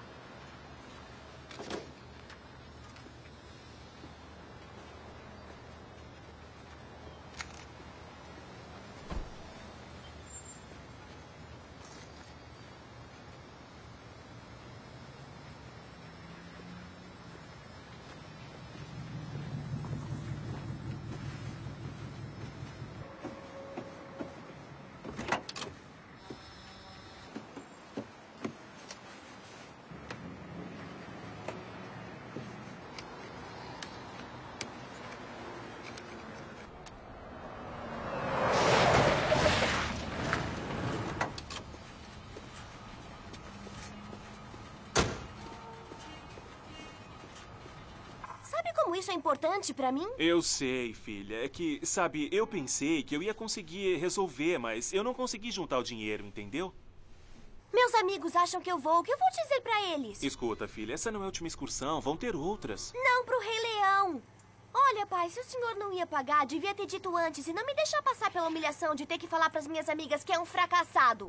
Isso é importante pra mim? Eu sei, filha. É que, sabe, eu pensei que eu ia conseguir resolver, mas eu não consegui juntar o dinheiro, entendeu? Meus amigos acham que eu vou. O que eu vou dizer pra eles? Escuta, filha, essa não é a última excursão. Vão ter outras. Não pro Rei Leão. Olha, pai, se o senhor não ia pagar, devia ter dito antes e não me deixar passar pela humilhação de ter que falar pras minhas amigas que é um fracassado.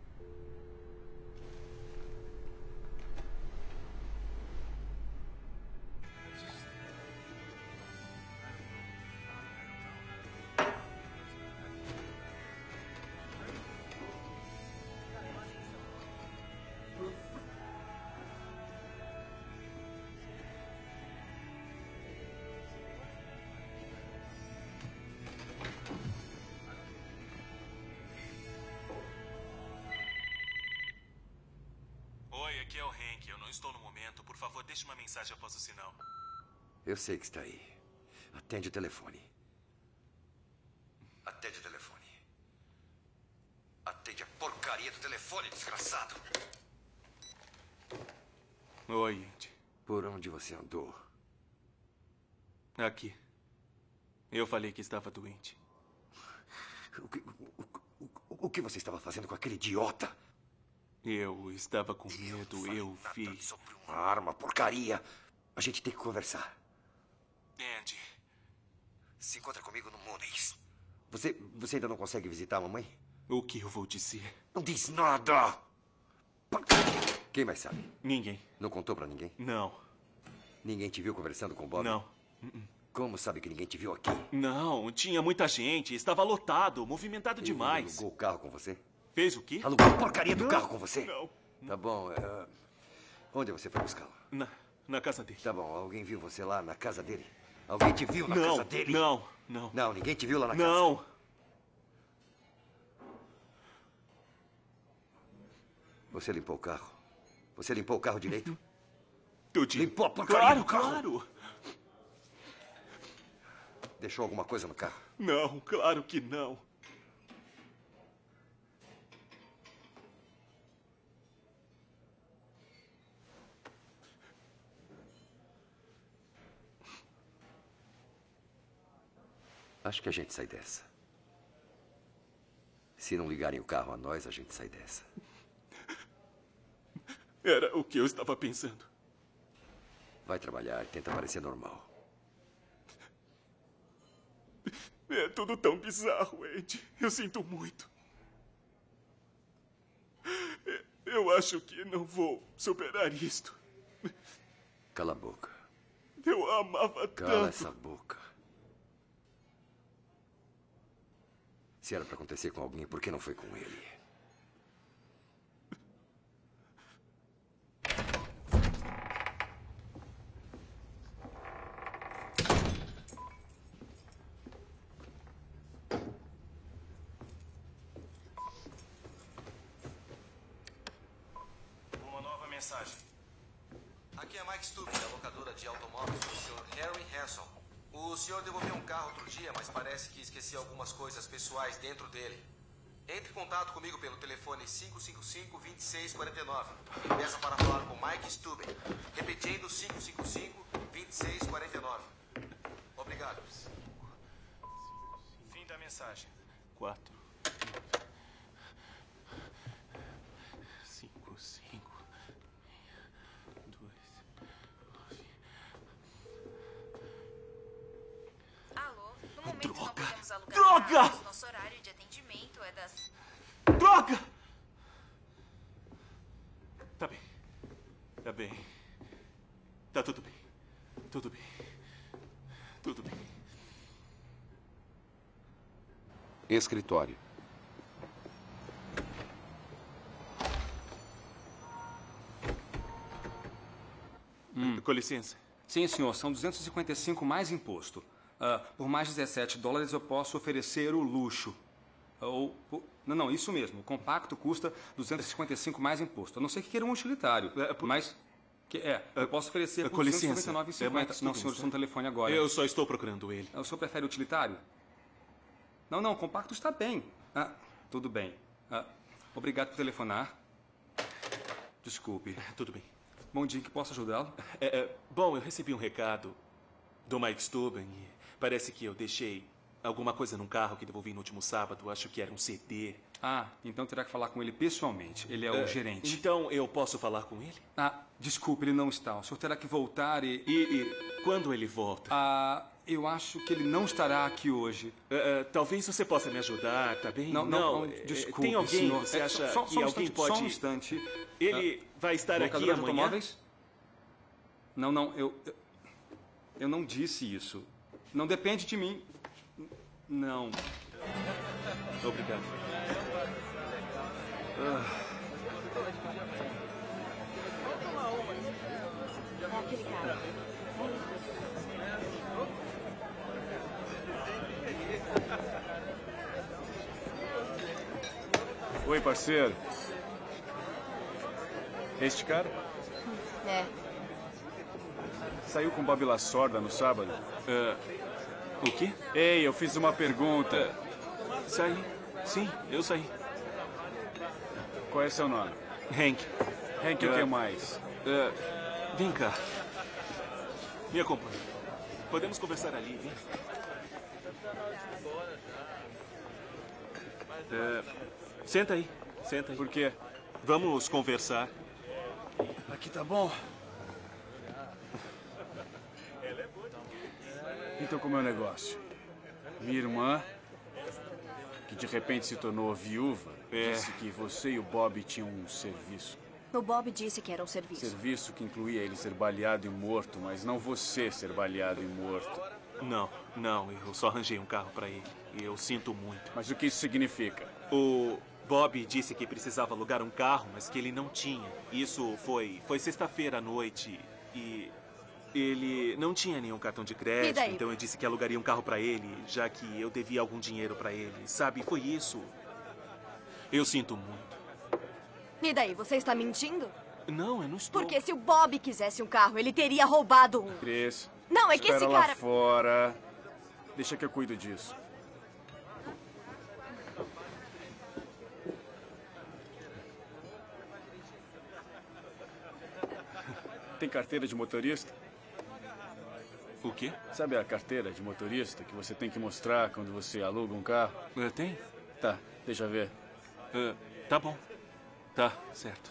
Aqui é o Hank. Eu não estou no momento. Por favor, deixe uma mensagem após o sinal. Eu sei que está aí. Atende o telefone. Atende o telefone. Atende a porcaria. porcaria do telefone, desgraçado. Oi, Andy. Por onde você andou? Aqui. Eu falei que estava doente. O que você estava fazendo com aquele idiota? Eu estava com medo, eu vi. Sobre uma arma, porcaria. A gente tem que conversar. Andy. Se encontra comigo no Mooney's. Você ainda não consegue visitar a mamãe? O que eu vou dizer? Não diz nada! Quem mais sabe? Ninguém. Não contou pra ninguém? Não. Ninguém te viu conversando com o Bob? Não. Como sabe que ninguém te viu aqui? Não, tinha muita gente, estava lotado, movimentado demais. Ele alugou o carro com você? Fez o quê? Alugou a porcaria do carro com você? Não. Tá bom, onde você foi buscá-lo? Na casa dele. Tá bom, alguém viu você lá na casa dele? Alguém te viu na casa dele? Não. Não, ninguém te viu lá na casa? Não. Você limpou o carro? Você limpou o carro direito? Tudinho. Limpou a porcaria do carro? Claro. Deixou alguma coisa no carro? Não, claro que não. Acho que a gente sai dessa. Se não ligarem o carro a nós, a gente sai dessa. Era o que eu estava pensando. Vai trabalhar e tenta parecer normal. É tudo tão bizarro, Andy. Eu sinto muito. Eu acho que não vou superar isto. Cala a boca. Eu a amava tanto. Cala essa boca. Se era pra acontecer com alguém, por que não foi com ele? Uma nova mensagem. Aqui é Mike Stubbs, da locadora de automóveis do Sr. Harry Hanson. O senhor devolveu um carro outro dia, mas parece que esqueceu algumas coisas pessoais dentro dele. Entre em contato comigo pelo telefone 555-2649 e peça para falar com Mike Stubbs. Repetindo, 555-2649. Obrigado. Fim da mensagem. 4, 5, 5, 2, 9. Alô? No momento não podemos alugar Droga! carros. Nosso horário de atendimento é das... Droga! Tá bem. Tá bem. Tá tudo bem. Tudo bem. Tudo bem. Escritório. Com licença. Sim, senhor. São 255 mais imposto. Por mais $17 eu posso oferecer o luxo. Não, isso mesmo. O compacto custa 255 mais imposto. A não ser que queira um utilitário. Mas... eu posso oferecer por com licença. 299,50. Não, senhor, estou no telefone agora. Eu só estou procurando ele. O senhor prefere utilitário? Não, compacto está bem. Tudo bem. Obrigado por telefonar. Desculpe. Tudo bem. Bom dia, que posso ajudá-lo? Bom, eu recebi um recado do Mike Stubbs e parece que eu deixei alguma coisa num carro que devolvi no último sábado. Acho que era um CD. Então terá que falar com ele pessoalmente. Ele é o gerente. Então eu posso falar com ele? Desculpe, ele não está. O senhor terá que voltar e... E quando ele volta? Eu acho que ele não estará aqui hoje. Talvez você possa me ajudar, tá bem? Não, desculpe, tem alguém, senhor. você acha só que um alguém instante, pode... Só um instante. Ele vai estar aqui Locadora de amanhã? automóveis? Não, eu não disse isso. Não depende de mim. Não. Obrigado. É aquele cara. Oi, parceiro. Este cara? É. Saiu com Bob Lasorda no sábado? O quê? Ei, eu fiz uma pergunta. Saí. Sim, eu saí. Qual é seu nome? Hank. Hank, o que mais? Vem cá. Me acompanhe. Podemos conversar ali, vem. Senta aí. Senta aí. Por quê? Vamos conversar. Aqui tá bom. Então, como é o negócio? Minha irmã, que de repente se tornou viúva, disse que você e o Bob tinham um serviço. O Bob disse que era um serviço. Serviço que incluía ele ser baleado e morto, mas não você ser baleado e morto. Não, eu só arranjei um carro para ele. E eu sinto muito. Mas o que isso significa? O Bob disse que precisava alugar um carro, mas que ele não tinha. Isso foi sexta-feira à noite e ele não tinha nenhum cartão de crédito, então eu disse que alugaria um carro para ele, já que eu devia algum dinheiro para ele. Sabe, foi isso. Eu sinto muito. E daí, você está mentindo? Não, eu não estou. Porque se o Bob quisesse um carro, ele teria roubado um. Cris, Não, é que esse espera lá cara... fora. Deixa que eu cuido disso. Tem carteira de motorista? O quê? Sabe a carteira de motorista que você tem que mostrar quando você aluga um carro? Tem? Tá, deixa eu ver. Tá bom. Tá, certo.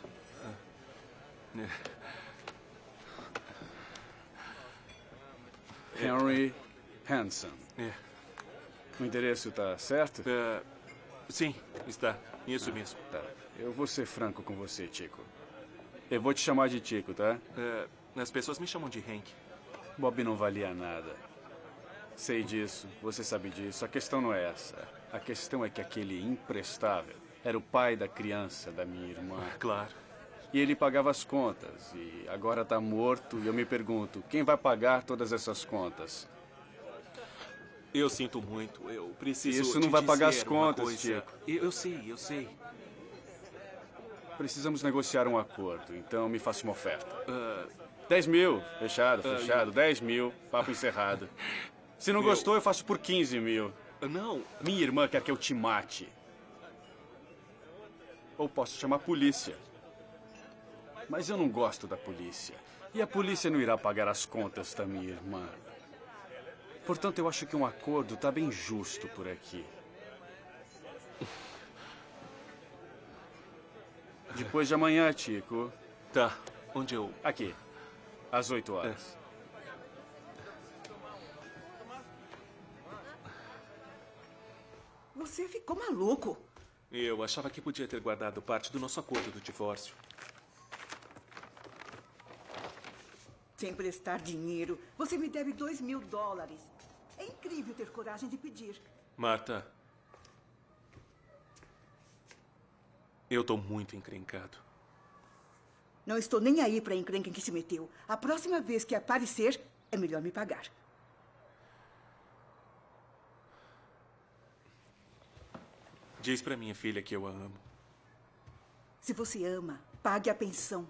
Henry Hanson. O endereço tá certo? Sim, está. Isso mesmo. Tá. Eu vou ser franco com você, Chico. Eu vou te chamar de Chico, tá? As pessoas me chamam de Hank. Bob não valia nada. Sei disso, você sabe disso. A questão não é essa. A questão é que aquele imprestável era o pai da criança da minha irmã. Claro. E ele pagava as contas. E agora tá morto. E eu me pergunto, quem vai pagar todas essas contas? Eu sinto muito. Eu preciso Isso não vai pagar as contas, Chico. Eu sei. Precisamos negociar um acordo. Então me faça uma oferta. 10 mil. Fechado. 10 mil. Papo encerrado. Se não gostou, eu faço por 15 mil. Não. Minha irmã quer que eu te mate. Ou posso chamar a polícia. Mas eu não gosto da polícia. E a polícia não irá pagar as contas da minha irmã. Portanto, eu acho que um acordo está bem justo por aqui. Depois de amanhã, Chico. Tá. Onde eu... Aqui. Às 8 horas. Você ficou maluco. Eu achava que podia ter guardado parte do nosso acordo do divórcio. Sem emprestar dinheiro, você me deve $2.000. É incrível ter coragem de pedir. Marta, eu tô muito encrencado. Não estou nem aí para a encrenca em que se meteu. A próxima vez que aparecer, é melhor me pagar. Diz pra minha filha que eu a amo. Se você ama, pague a pensão.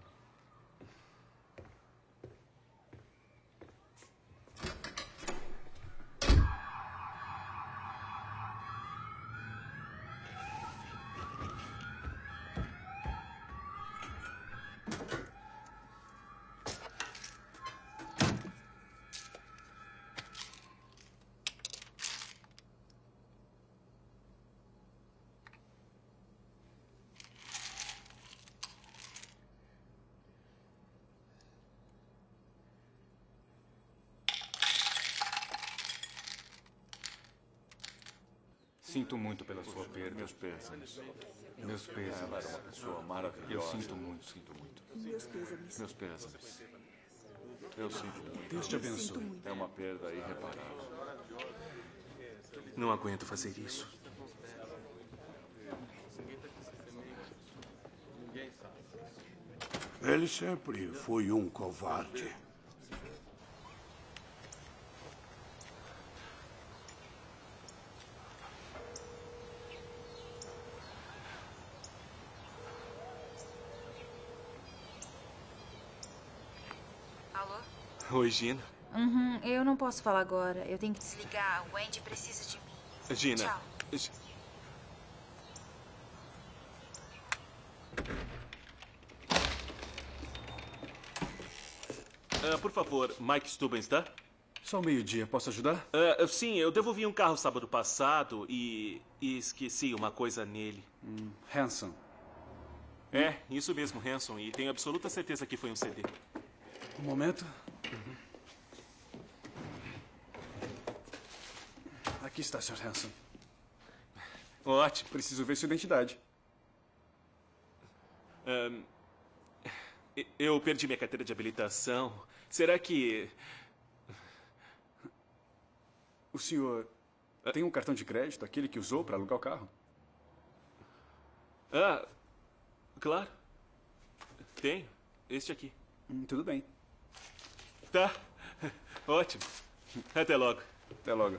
Sinto muito pela sua perda. Meus pêsames. Meus pêsames. Ela era uma pessoa maravilhosa. Eu sinto muito. Meus pêsames. Meus pêsames. Eu sinto muito. Deus te abençoe. É uma perda irreparável. Não aguento fazer isso. Ele sempre foi um covarde. Alô? Oi, Gina. Eu não posso falar agora. Eu tenho que desligar. O Andy precisa de mim. Gina. Tchau. Por favor, Mike Stubbins, tá? Só meio-dia, posso ajudar? Sim, eu devolvi um carro sábado passado e esqueci uma coisa nele. Hanson. Isso mesmo, Hanson. E tenho absoluta certeza que foi um CD. Um momento. Aqui está, Sr. Hanson. Ótimo. Preciso ver sua identidade. Eu perdi minha carteira de habilitação. Será que... O senhor tem um cartão de crédito, aquele que usou para alugar o carro? Claro. Tenho. Este aqui. Tudo bem. Tá. Ótimo. Até logo. Até logo.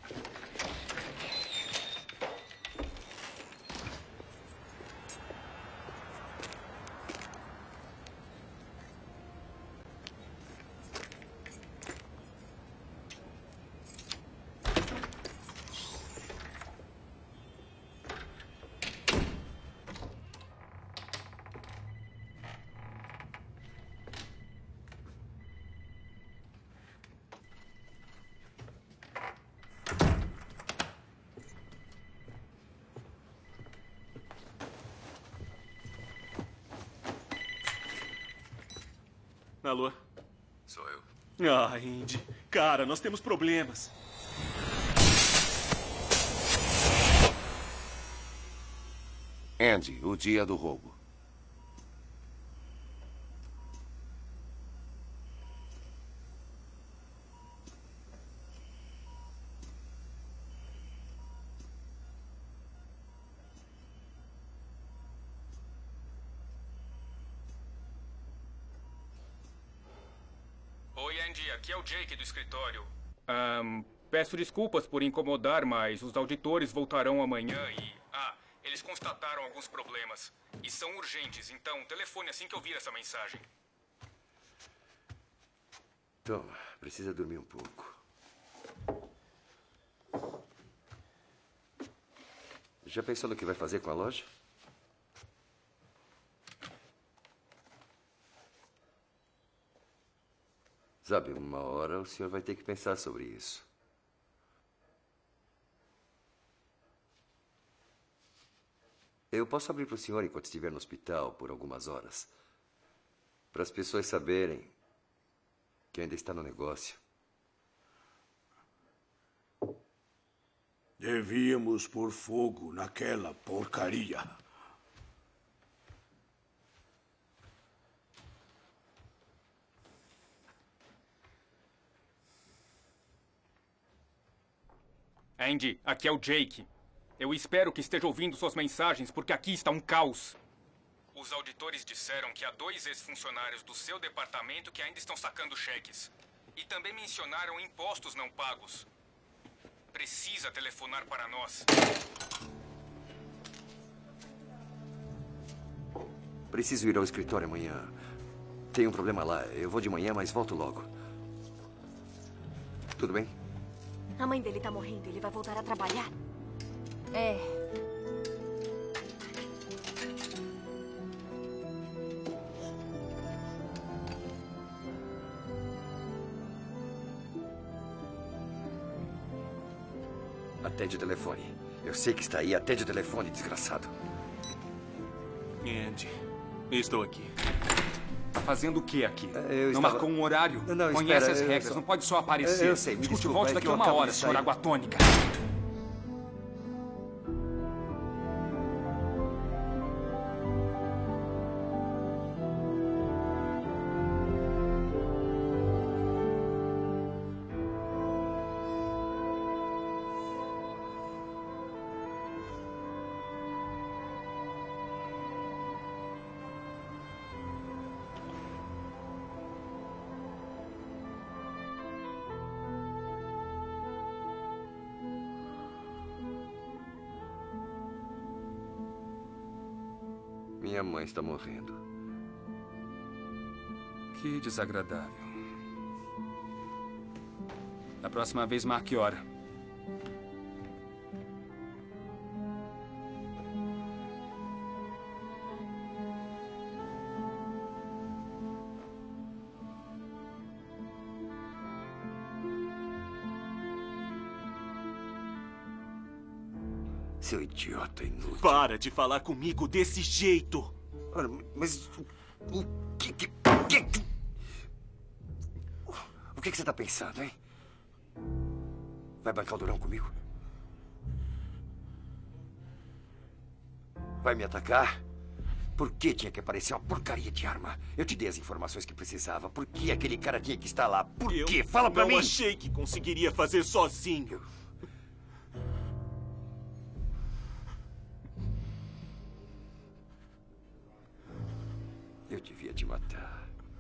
Alô? Sou eu. Andy. Cara, nós temos problemas. Andy, o dia do roubo. Oi, Andy. Aqui é o Jake do escritório. Peço desculpas por incomodar, mas os auditores voltarão amanhã e... eles constataram alguns problemas. E são urgentes, então telefone assim que eu ouvir essa mensagem. Toma, precisa dormir um pouco. Já pensou no que vai fazer com a loja? Sabe, uma hora o senhor vai ter que pensar sobre isso. Eu posso abrir para o senhor enquanto estiver no hospital por algumas horas. Para as pessoas saberem que ainda está no negócio. Devíamos pôr fogo naquela porcaria. Andy, aqui é o Jake. Eu espero que esteja ouvindo suas mensagens, porque aqui está um caos. Os auditores disseram que há 2 ex-funcionários do seu departamento que ainda estão sacando cheques. E também mencionaram impostos não pagos. Precisa telefonar para nós. Preciso ir ao escritório amanhã. Tem um problema lá. Eu vou de manhã, mas volto logo. Tudo bem? A mãe dele tá morrendo. Ele vai voltar a trabalhar. Atende o telefone. Eu sei que está aí. Atende o telefone, desgraçado. Andy, estou aqui. Tá fazendo o que aqui? Não estava... marcou um horário? Não, conhece espera, as regras, não pode só aparecer. Eu sei, Discute desculpa, volte daqui a 1 hora, senhor Água Tônica. Minha mãe está morrendo. Que desagradável. Da próxima vez, marque hora. Seu idiota inútil. Para de falar comigo desse jeito. Ora, mas o que você está pensando, hein? Vai bancar o durão comigo? Vai me atacar? Por que tinha que aparecer uma porcaria de arma? Eu te dei as informações que precisava. Por que aquele cara tinha que estar lá? Por quê? Fala pra mim! Eu não achei que conseguiria fazer sozinho. Eu devia te matar.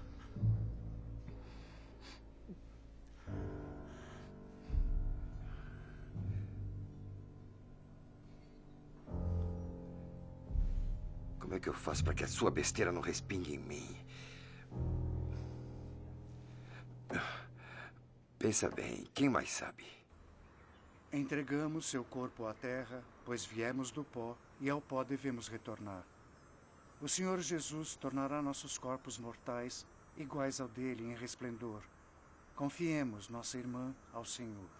Como é que eu faço para que a sua besteira não respingue em mim? Pensa bem, quem mais sabe? Entregamos seu corpo à terra, pois viemos do pó e ao pó devemos retornar. O Senhor Jesus tornará nossos corpos mortais iguais ao dele em resplendor. Confiemos nossa irmã ao Senhor.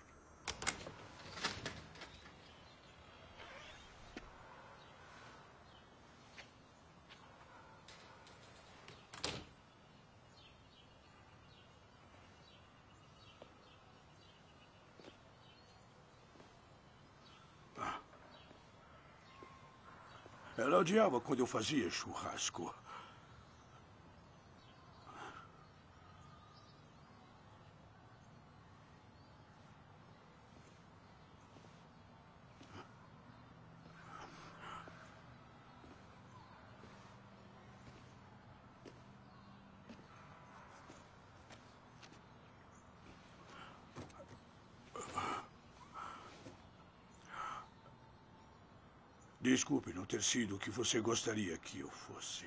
Ela odiava quando eu fazia churrasco. Desculpe não ter sido o que você gostaria que eu fosse.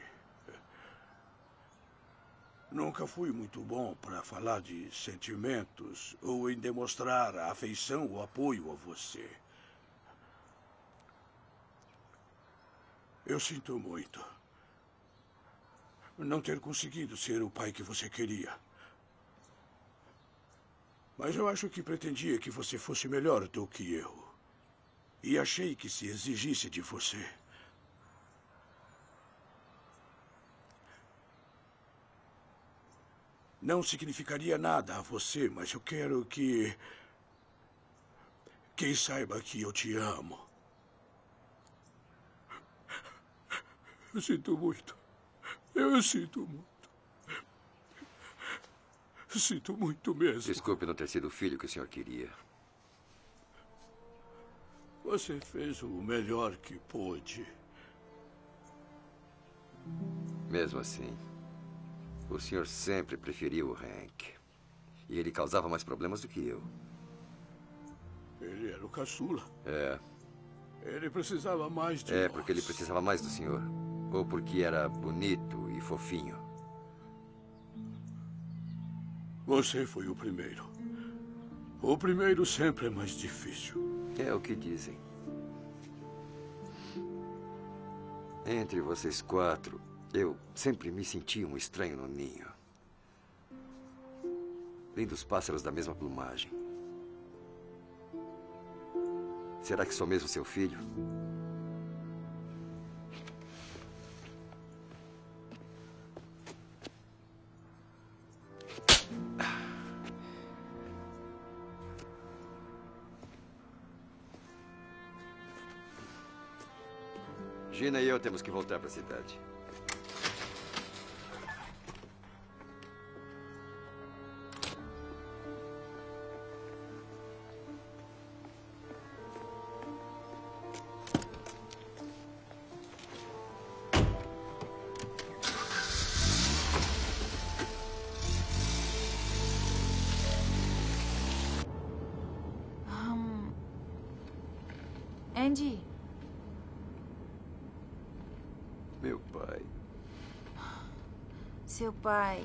Nunca fui muito bom para falar de sentimentos ou em demonstrar a afeição ou apoio a você. Eu sinto muito não ter conseguido ser o pai que você queria. Mas eu acho que pretendia que você fosse melhor do que eu. E achei que se exigisse de você, não significaria nada a você, mas eu quero que saiba que eu te amo. Eu sinto muito. Eu sinto muito. Sinto muito mesmo. Desculpe não ter sido o filho que o senhor queria. Você fez o melhor que pôde. Mesmo assim, o senhor sempre preferiu o Hank. E ele causava mais problemas do que eu. Ele era o caçula. É. Ele precisava mais de nós. Porque ele precisava mais do senhor. Ou porque era bonito e fofinho. Você foi o primeiro. O primeiro sempre é mais difícil. É o que dizem. Entre vocês quatro, eu sempre me senti um estranho no ninho. Lindos pássaros da mesma plumagem. Será que sou mesmo seu filho? Gina e eu temos que voltar para a cidade. Andy. Meu pai. Seu pai.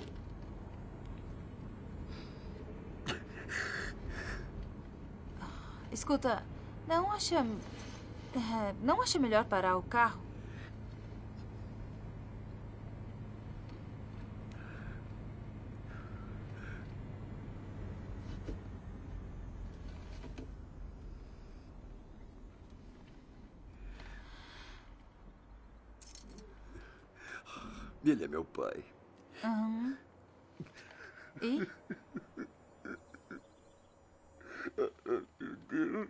Escuta, não acha melhor parar o carro? Ele é meu pai. Uhum. E? Meu Deus.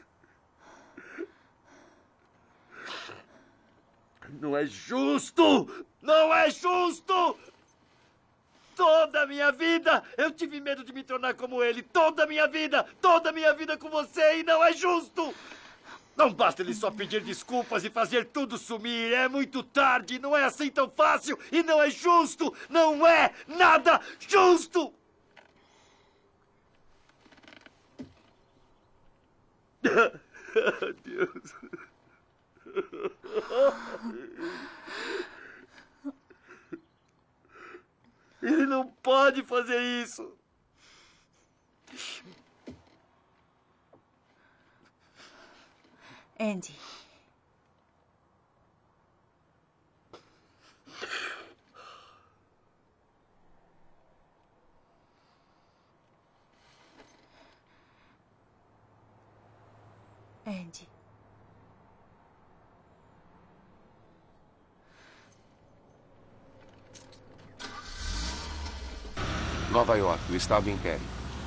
Não é justo! Não é justo! Toda a minha vida eu tive medo de me tornar como ele. Toda a minha vida com você, e não é justo! Não basta ele só pedir desculpas e fazer tudo sumir. É muito tarde, não é assim tão fácil e não é justo! Não é nada justo! Deus. Ele não pode fazer isso. Andy. Andy. Nova York, o Estado Império.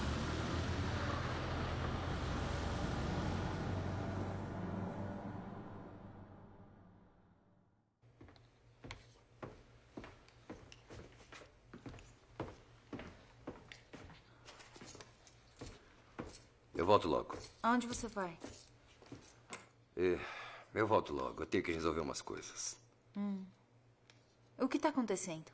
Eu volto logo. Aonde você vai? Eu volto logo. Eu tenho que resolver umas coisas. O que está acontecendo?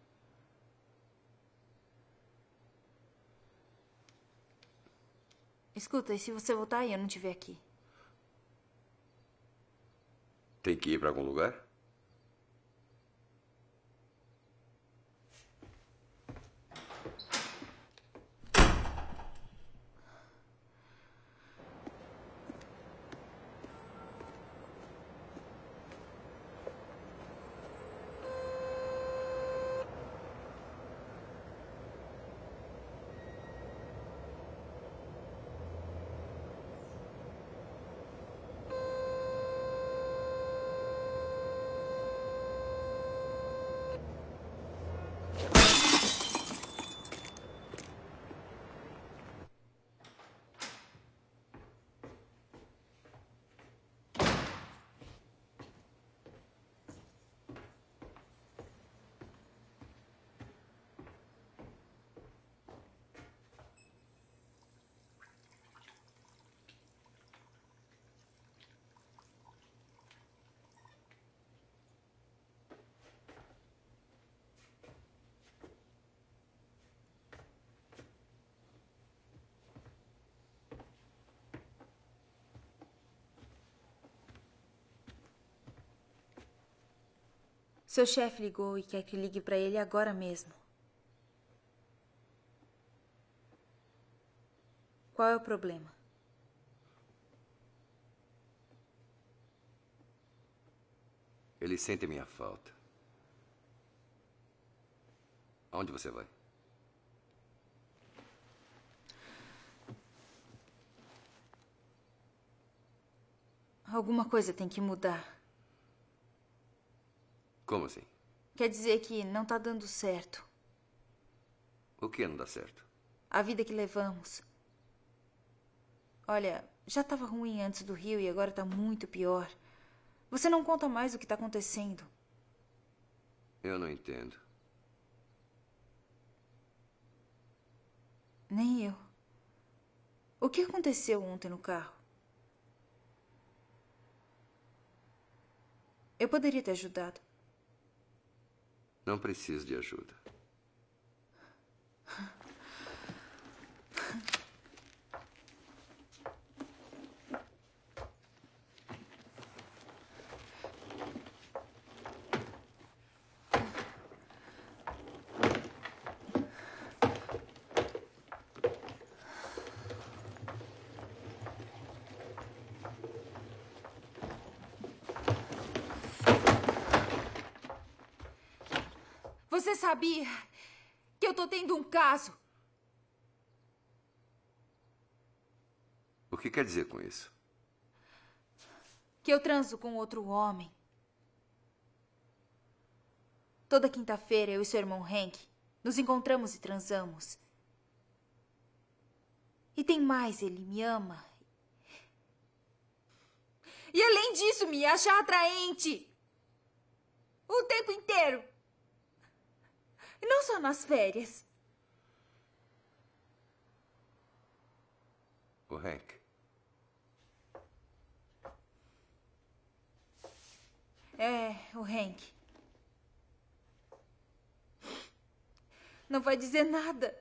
Escuta, e se você voltar e eu não estiver aqui? Tem que ir para algum lugar? Seu chefe ligou e quer que ligue para ele agora mesmo. Qual é o problema? Ele sente minha falta. Aonde você vai? Alguma coisa tem que mudar. Como assim? Quer dizer que não tá dando certo. O que não dá certo? A vida que levamos. Olha, já estava ruim antes do Rio e agora tá muito pior. Você não conta mais o que tá acontecendo. Eu não entendo. Nem eu. O que aconteceu ontem no carro? Eu poderia ter ajudado. Não preciso de ajuda. Você sabia que eu tô tendo um caso? O que quer dizer com isso? Que eu transo com outro homem. Toda quinta-feira, eu e seu irmão Hank nos encontramos e transamos. E tem mais, ele me ama. E além disso, me acha atraente. O tempo inteiro. E não só nas férias. O Hank. É, o Hank. Não vai dizer nada.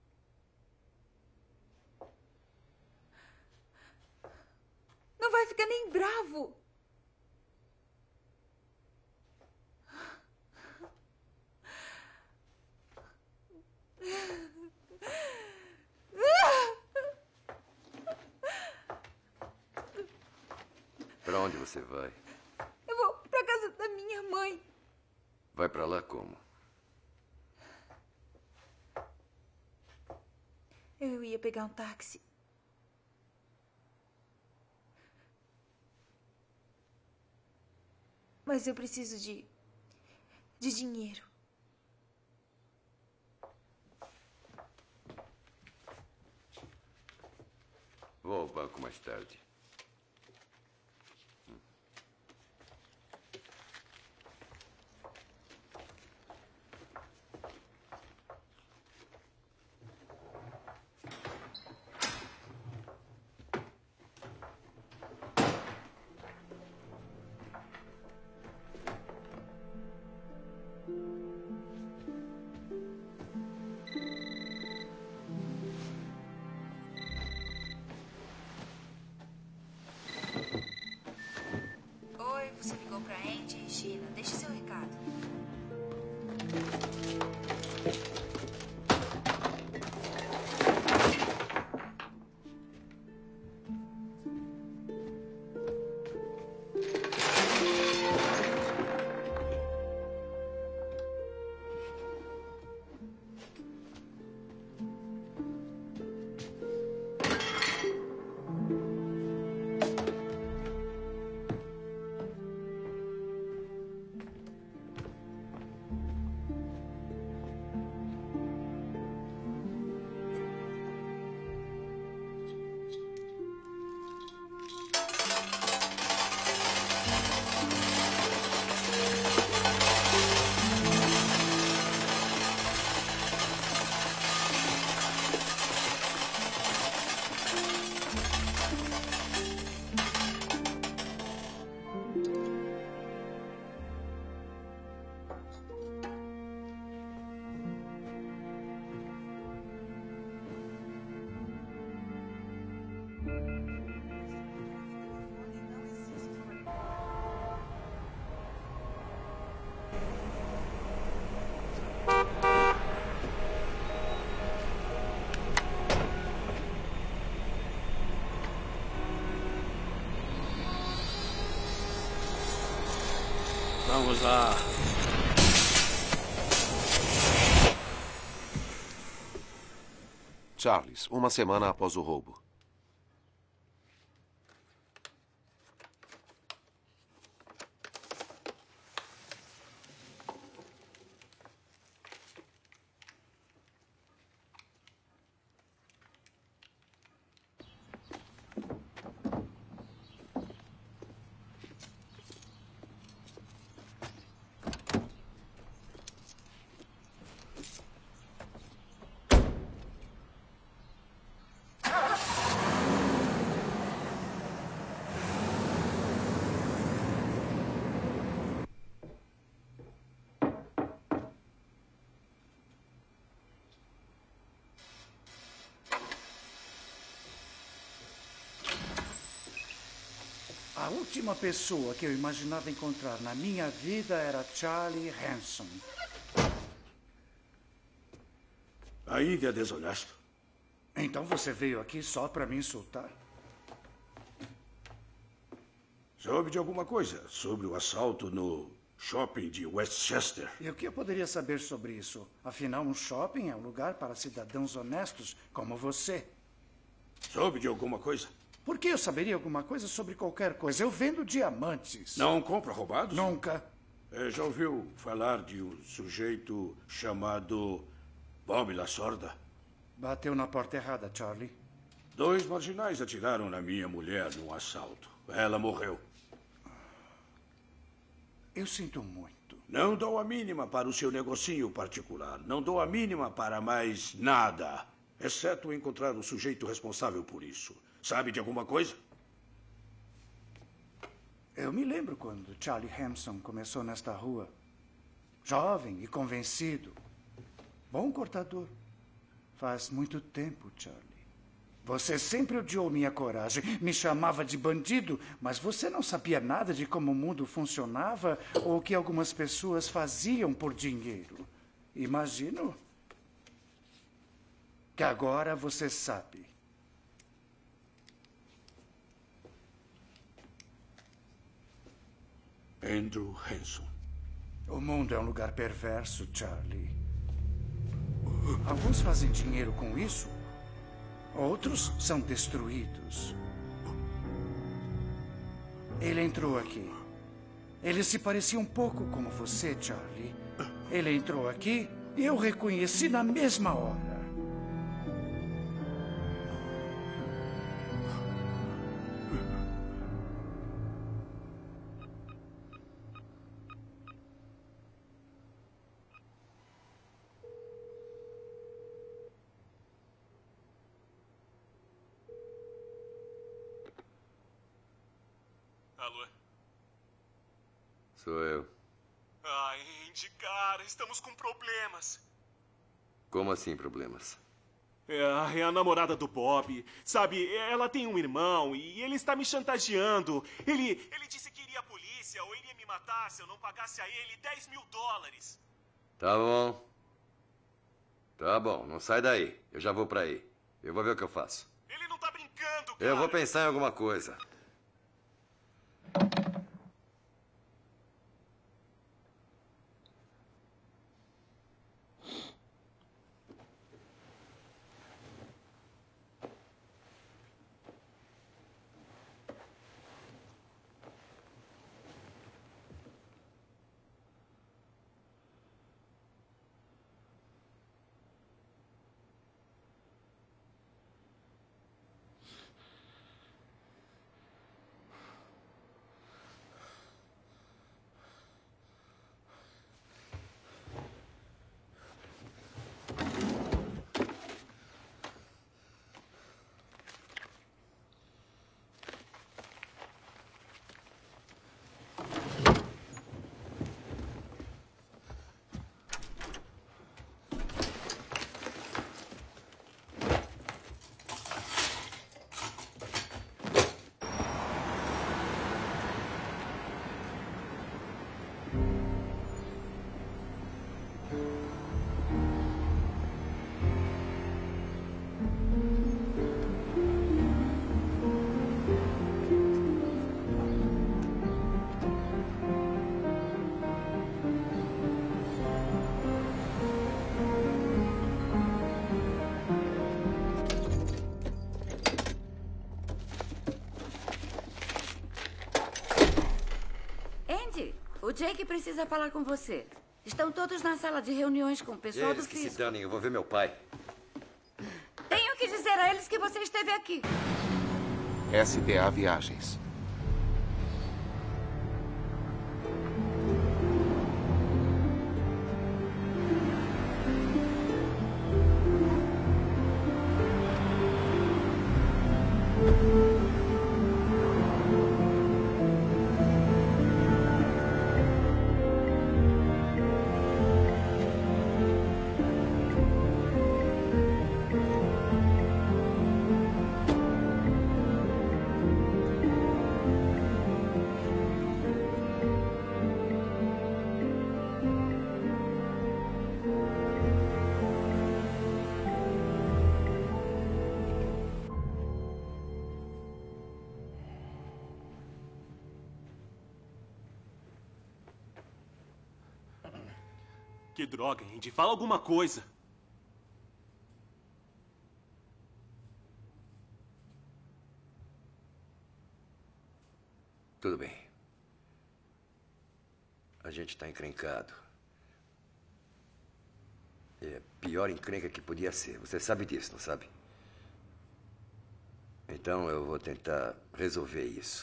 Não vai ficar nem bravo. Pra onde você vai? Eu vou pra casa da minha mãe. Vai pra lá como? Eu ia pegar um táxi. Mas eu preciso de dinheiro. Vou ao banco mais tarde. Oi, você ligou pra Andy, Gina. Deixe seu recado. Vamos lá. Charles, uma semana após o roubo. A última pessoa que eu imaginava encontrar na minha vida era Charlie Hanson. Ainda é desonesto? Então você veio aqui só para me insultar? Soube de alguma coisa sobre o assalto no shopping de Westchester? E o que eu poderia saber sobre isso? Afinal, um shopping é um lugar para cidadãos honestos como você. Soube de alguma coisa? Por que eu saberia alguma coisa sobre qualquer coisa? Eu vendo diamantes. Não compra roubados? Nunca. Já ouviu falar de um sujeito chamado Bob Lasorda? Bateu na porta errada, Charlie. 2 marginais atiraram na minha mulher num assalto. Ela morreu. Eu sinto muito. Não dou a mínima para o seu negocinho particular. Não dou a mínima para mais nada. Exceto encontrar o sujeito responsável por isso. Sabe de alguma coisa? Eu me lembro quando Charlie Hampson começou nesta rua. Jovem e convencido. Bom cortador. Faz muito tempo, Charlie. Você sempre odiou minha coragem, me chamava de bandido, mas você não sabia nada de como o mundo funcionava ou o que algumas pessoas faziam por dinheiro. Imagino que agora você sabe. Andrew Hanson. O mundo é um lugar perverso, Charlie. Alguns fazem dinheiro com isso. Outros são destruídos. Ele entrou aqui. Ele se parecia um pouco com você, Charlie. Ele entrou aqui e eu reconheci na mesma hora. Alô? Sou eu. Andy, cara, estamos com problemas. Como assim, problemas? É a namorada do Bob. Sabe, ela tem um irmão e ele está me chantageando. Ele disse que iria à polícia ou iria me matar se eu não pagasse a ele $10.000. Tá bom. Tá bom, não sai daí. Eu já vou pra aí. Eu vou ver o que eu faço. Ele não tá brincando, cara. Eu vou pensar em alguma coisa. O Jake precisa falar com você. Estão todos na sala de reuniões com o pessoal Eles do que se fisco. danem, eu vou ver meu pai. Tenho que dizer a eles que você esteve aqui. STA Viagens. Que droga, Andy. Fala alguma coisa. Tudo bem. A A gente está encrencado. É a pior encrenca que podia ser. Você sabe disso, não sabe? Então eu vou tentar resolver isso.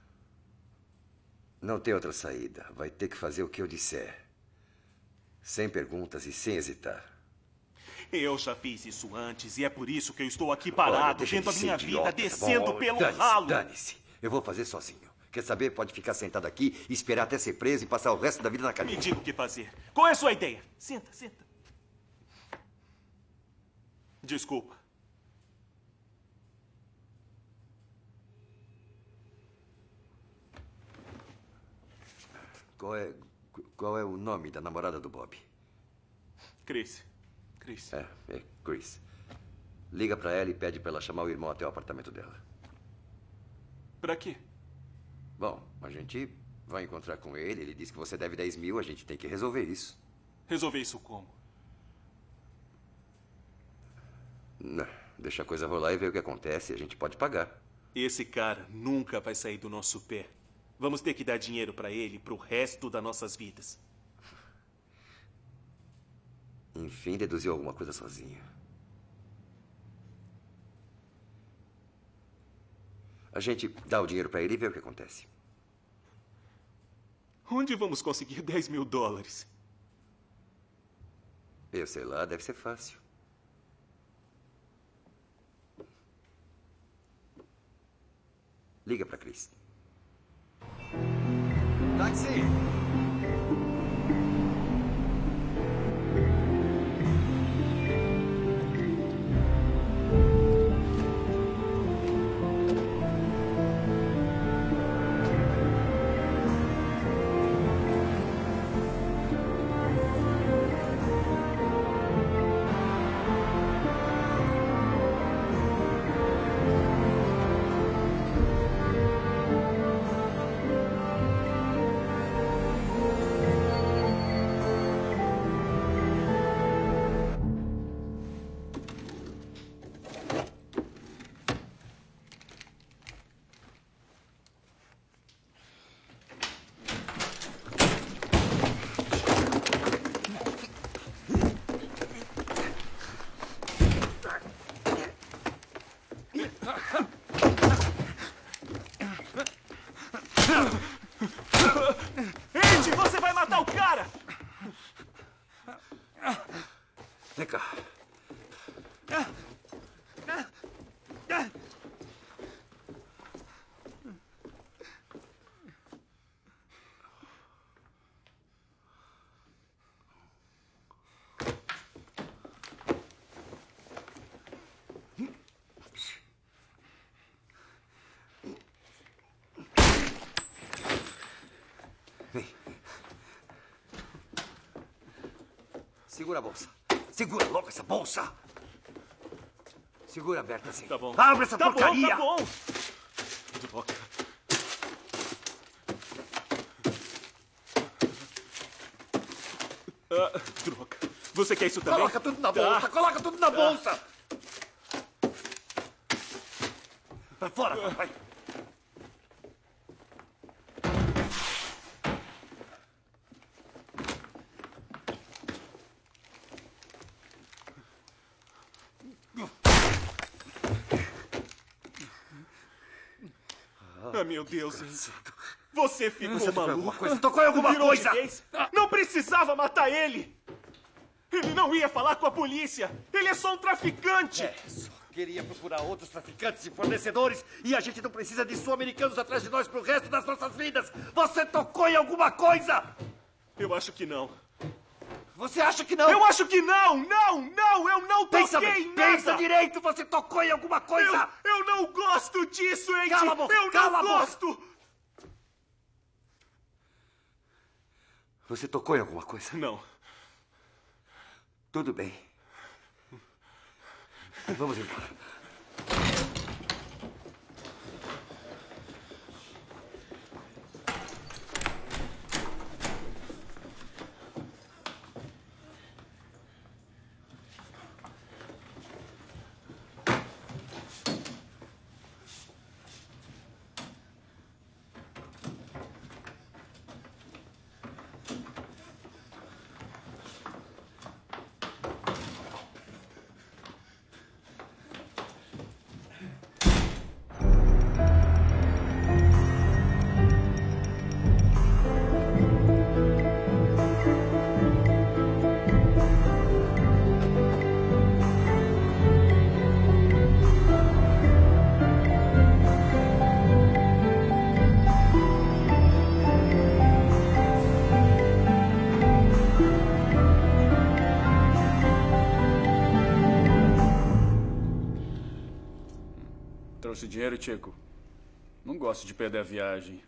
Não tem outra saída. Vai ter que fazer o que eu disser. Sem perguntas e sem hesitar. Eu já fiz isso antes e é por isso que eu estou aqui parado, vendo a minha vida descendo pelo ralo. Dane-se. Eu vou fazer sozinho. Quer saber? Pode ficar sentado aqui, esperar até ser preso e passar o resto da vida na cadeia. Me diga o que fazer. Qual é a sua ideia? Senta, senta. Desculpa. Qual é o nome da namorada do Bob? Chris. É Chris. Liga pra ela e pede pra ela chamar o irmão até o apartamento dela. Pra quê? Bom, a gente vai encontrar com ele. Ele disse que você deve 10 mil. A gente tem que resolver isso. Resolver isso como? Não, deixa a coisa rolar e ver o que acontece. A gente pode pagar. Esse cara nunca vai sair do nosso pé. Vamos ter que dar dinheiro pra ele pro resto das nossas vidas. Enfim, deduziu alguma coisa sozinho. A gente dá o dinheiro pra ele e vê o que acontece. Onde vamos conseguir 10 mil dólares? Eu sei lá, deve ser fácil. Liga pra Chris. Táxi! Andy, você vai matar o cara! Vem cá. Segura a bolsa. Segura logo essa bolsa. Segura aberta assim. Tá bom. Abre essa porcaria. Tá bom. Droga. Droga. Você quer isso também? Coloca tudo na bolsa. Coloca tudo na bolsa. Vai fora, vai. Ah, meu Deus, Andy. Você ficou Você maluco. tocou em alguma Virou coisa. chinês. Não precisava matar ele. Ele não ia falar com a polícia. Ele é só um traficante. Só queria procurar outros traficantes e fornecedores e a gente não precisa de sul-americanos atrás de nós pro resto das nossas vidas. Você tocou em alguma coisa? Eu acho que não. Você acha que não? Eu acho que não! Não! Eu não toquei em nada! Pensa direito! Você tocou em alguma coisa! Eu não gosto disso, Andy! Cala a boca! Eu Cala não a boca! gosto! Você tocou em alguma coisa? Não. Tudo bem. Vamos embora. Trouxe dinheiro, Chico? Não gosto de perder a viagem.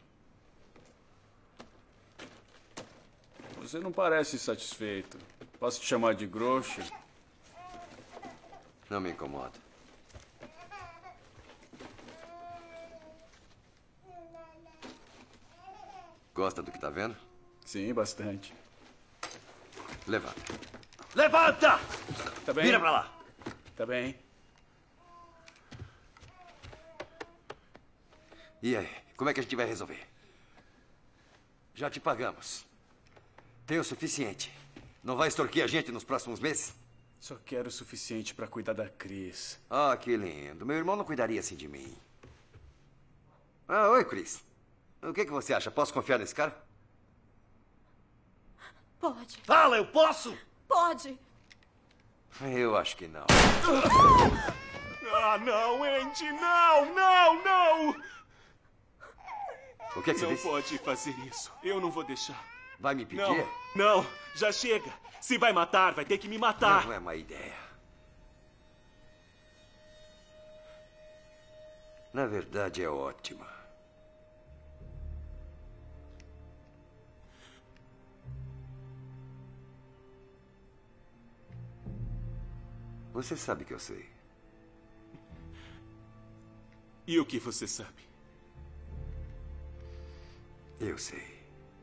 Você não parece satisfeito. Posso te chamar de grosso? Não me incomoda. Gosta do que tá vendo? Sim, bastante. Levanta. Levanta! Tá bem? Vira pra lá. Tá bem. E aí, como é que a gente vai resolver? Já te pagamos. Tem o suficiente. Não vai extorquir a gente nos próximos meses? Só quero o suficiente pra cuidar da Cris. Ah, que lindo. Meu irmão não cuidaria assim de mim. Ah, oi, Cris. O que você acha? Posso confiar nesse cara? Pode. Fala, eu posso? Pode. Eu acho que não. Ah, não, Andy, não, não, não! O que você não disse? Não pode fazer isso. Eu não vou deixar. Vai me pedir? Não, já chega. Se vai matar, vai ter que me matar. Não é má ideia. Na verdade, é ótima. Você sabe que eu sei. E o que você sabe? Eu sei.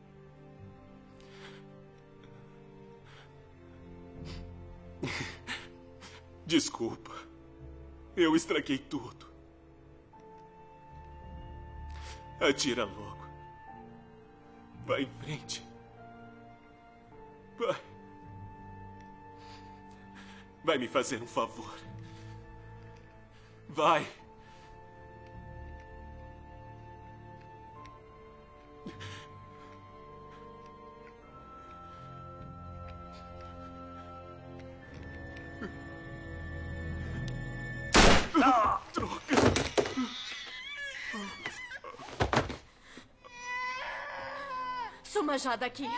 Desculpa. Eu estraguei tudo. Atira logo. Vai em frente. Vai. Vai me fazer um favor. Vai. Ah, droga. Suma já daqui.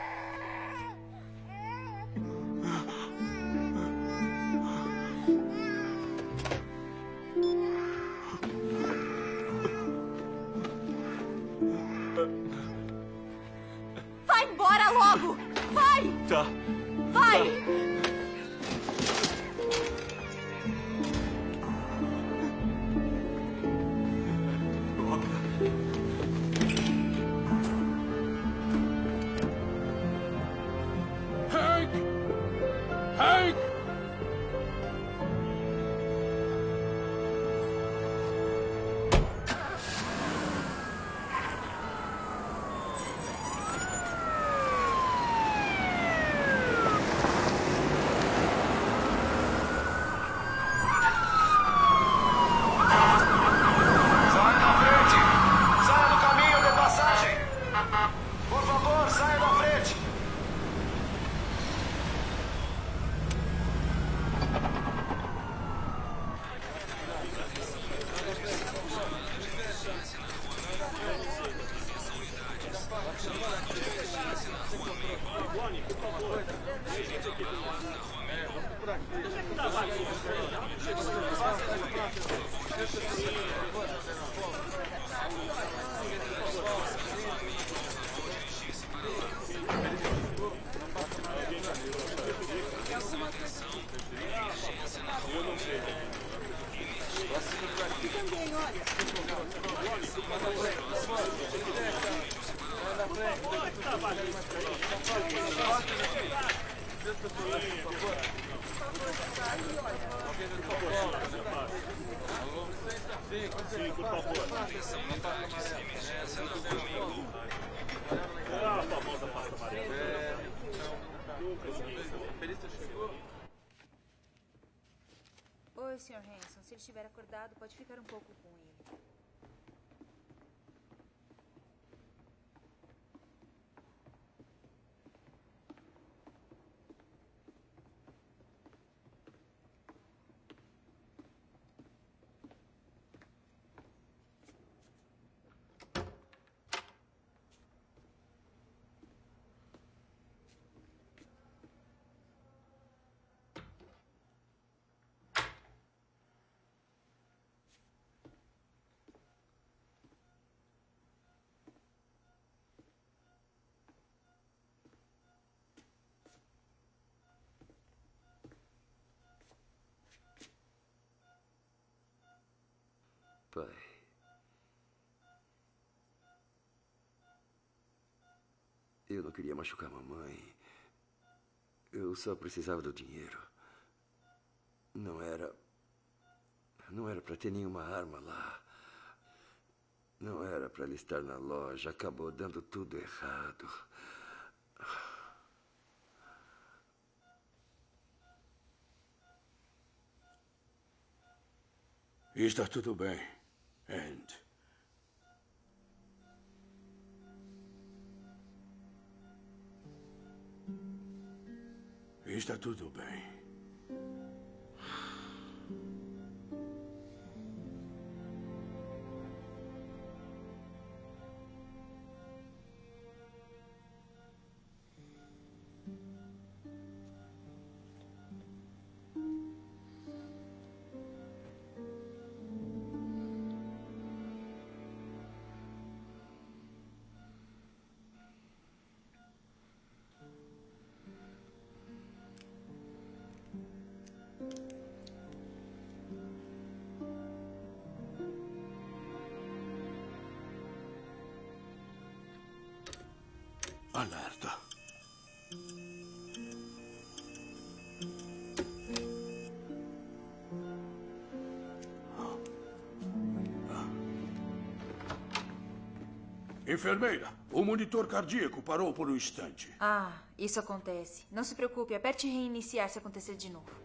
Vai embora logo! Vai! Tá. Vai! Hank! Hank! Saia da frente! Saia do caminho de passagem! Por favor, saia da frente! Sim, por favor. Ah, a famosa pasta amarela. Oi, Sr. Hanson. Se ele estiver acordado, pode ficar um pouco com ele. Pai. Eu não queria machucar a mamãe. Eu só precisava do dinheiro. Não era para ter nenhuma arma lá. Não era para ele estar na loja. Acabou dando tudo errado. Está tudo bem, Andy. Está tudo bem. Alerta. Enfermeira, o monitor cardíaco parou por um instante. Ah, isso acontece. Não se preocupe, aperte reiniciar se acontecer de novo.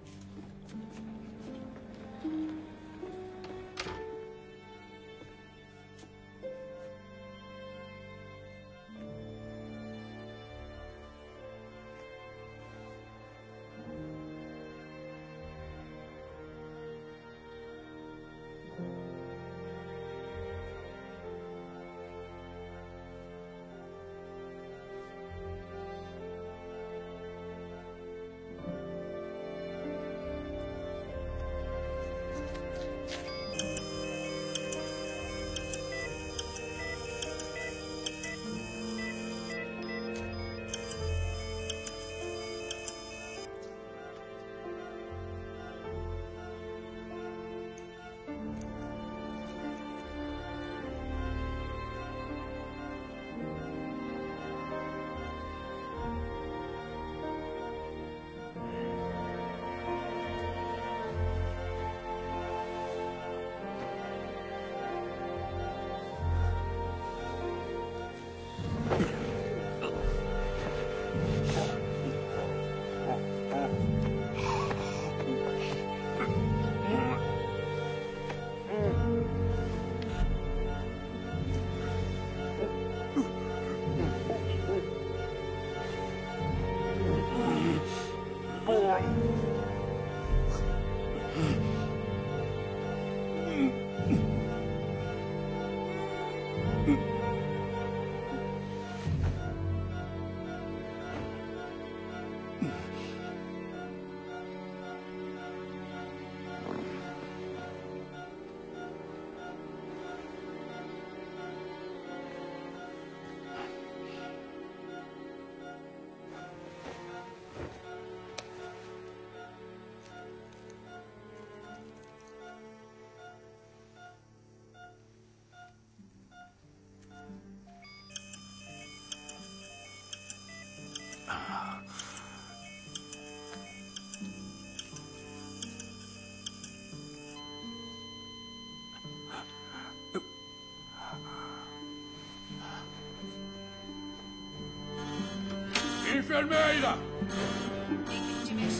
Enfermeira! Tem que te mexer.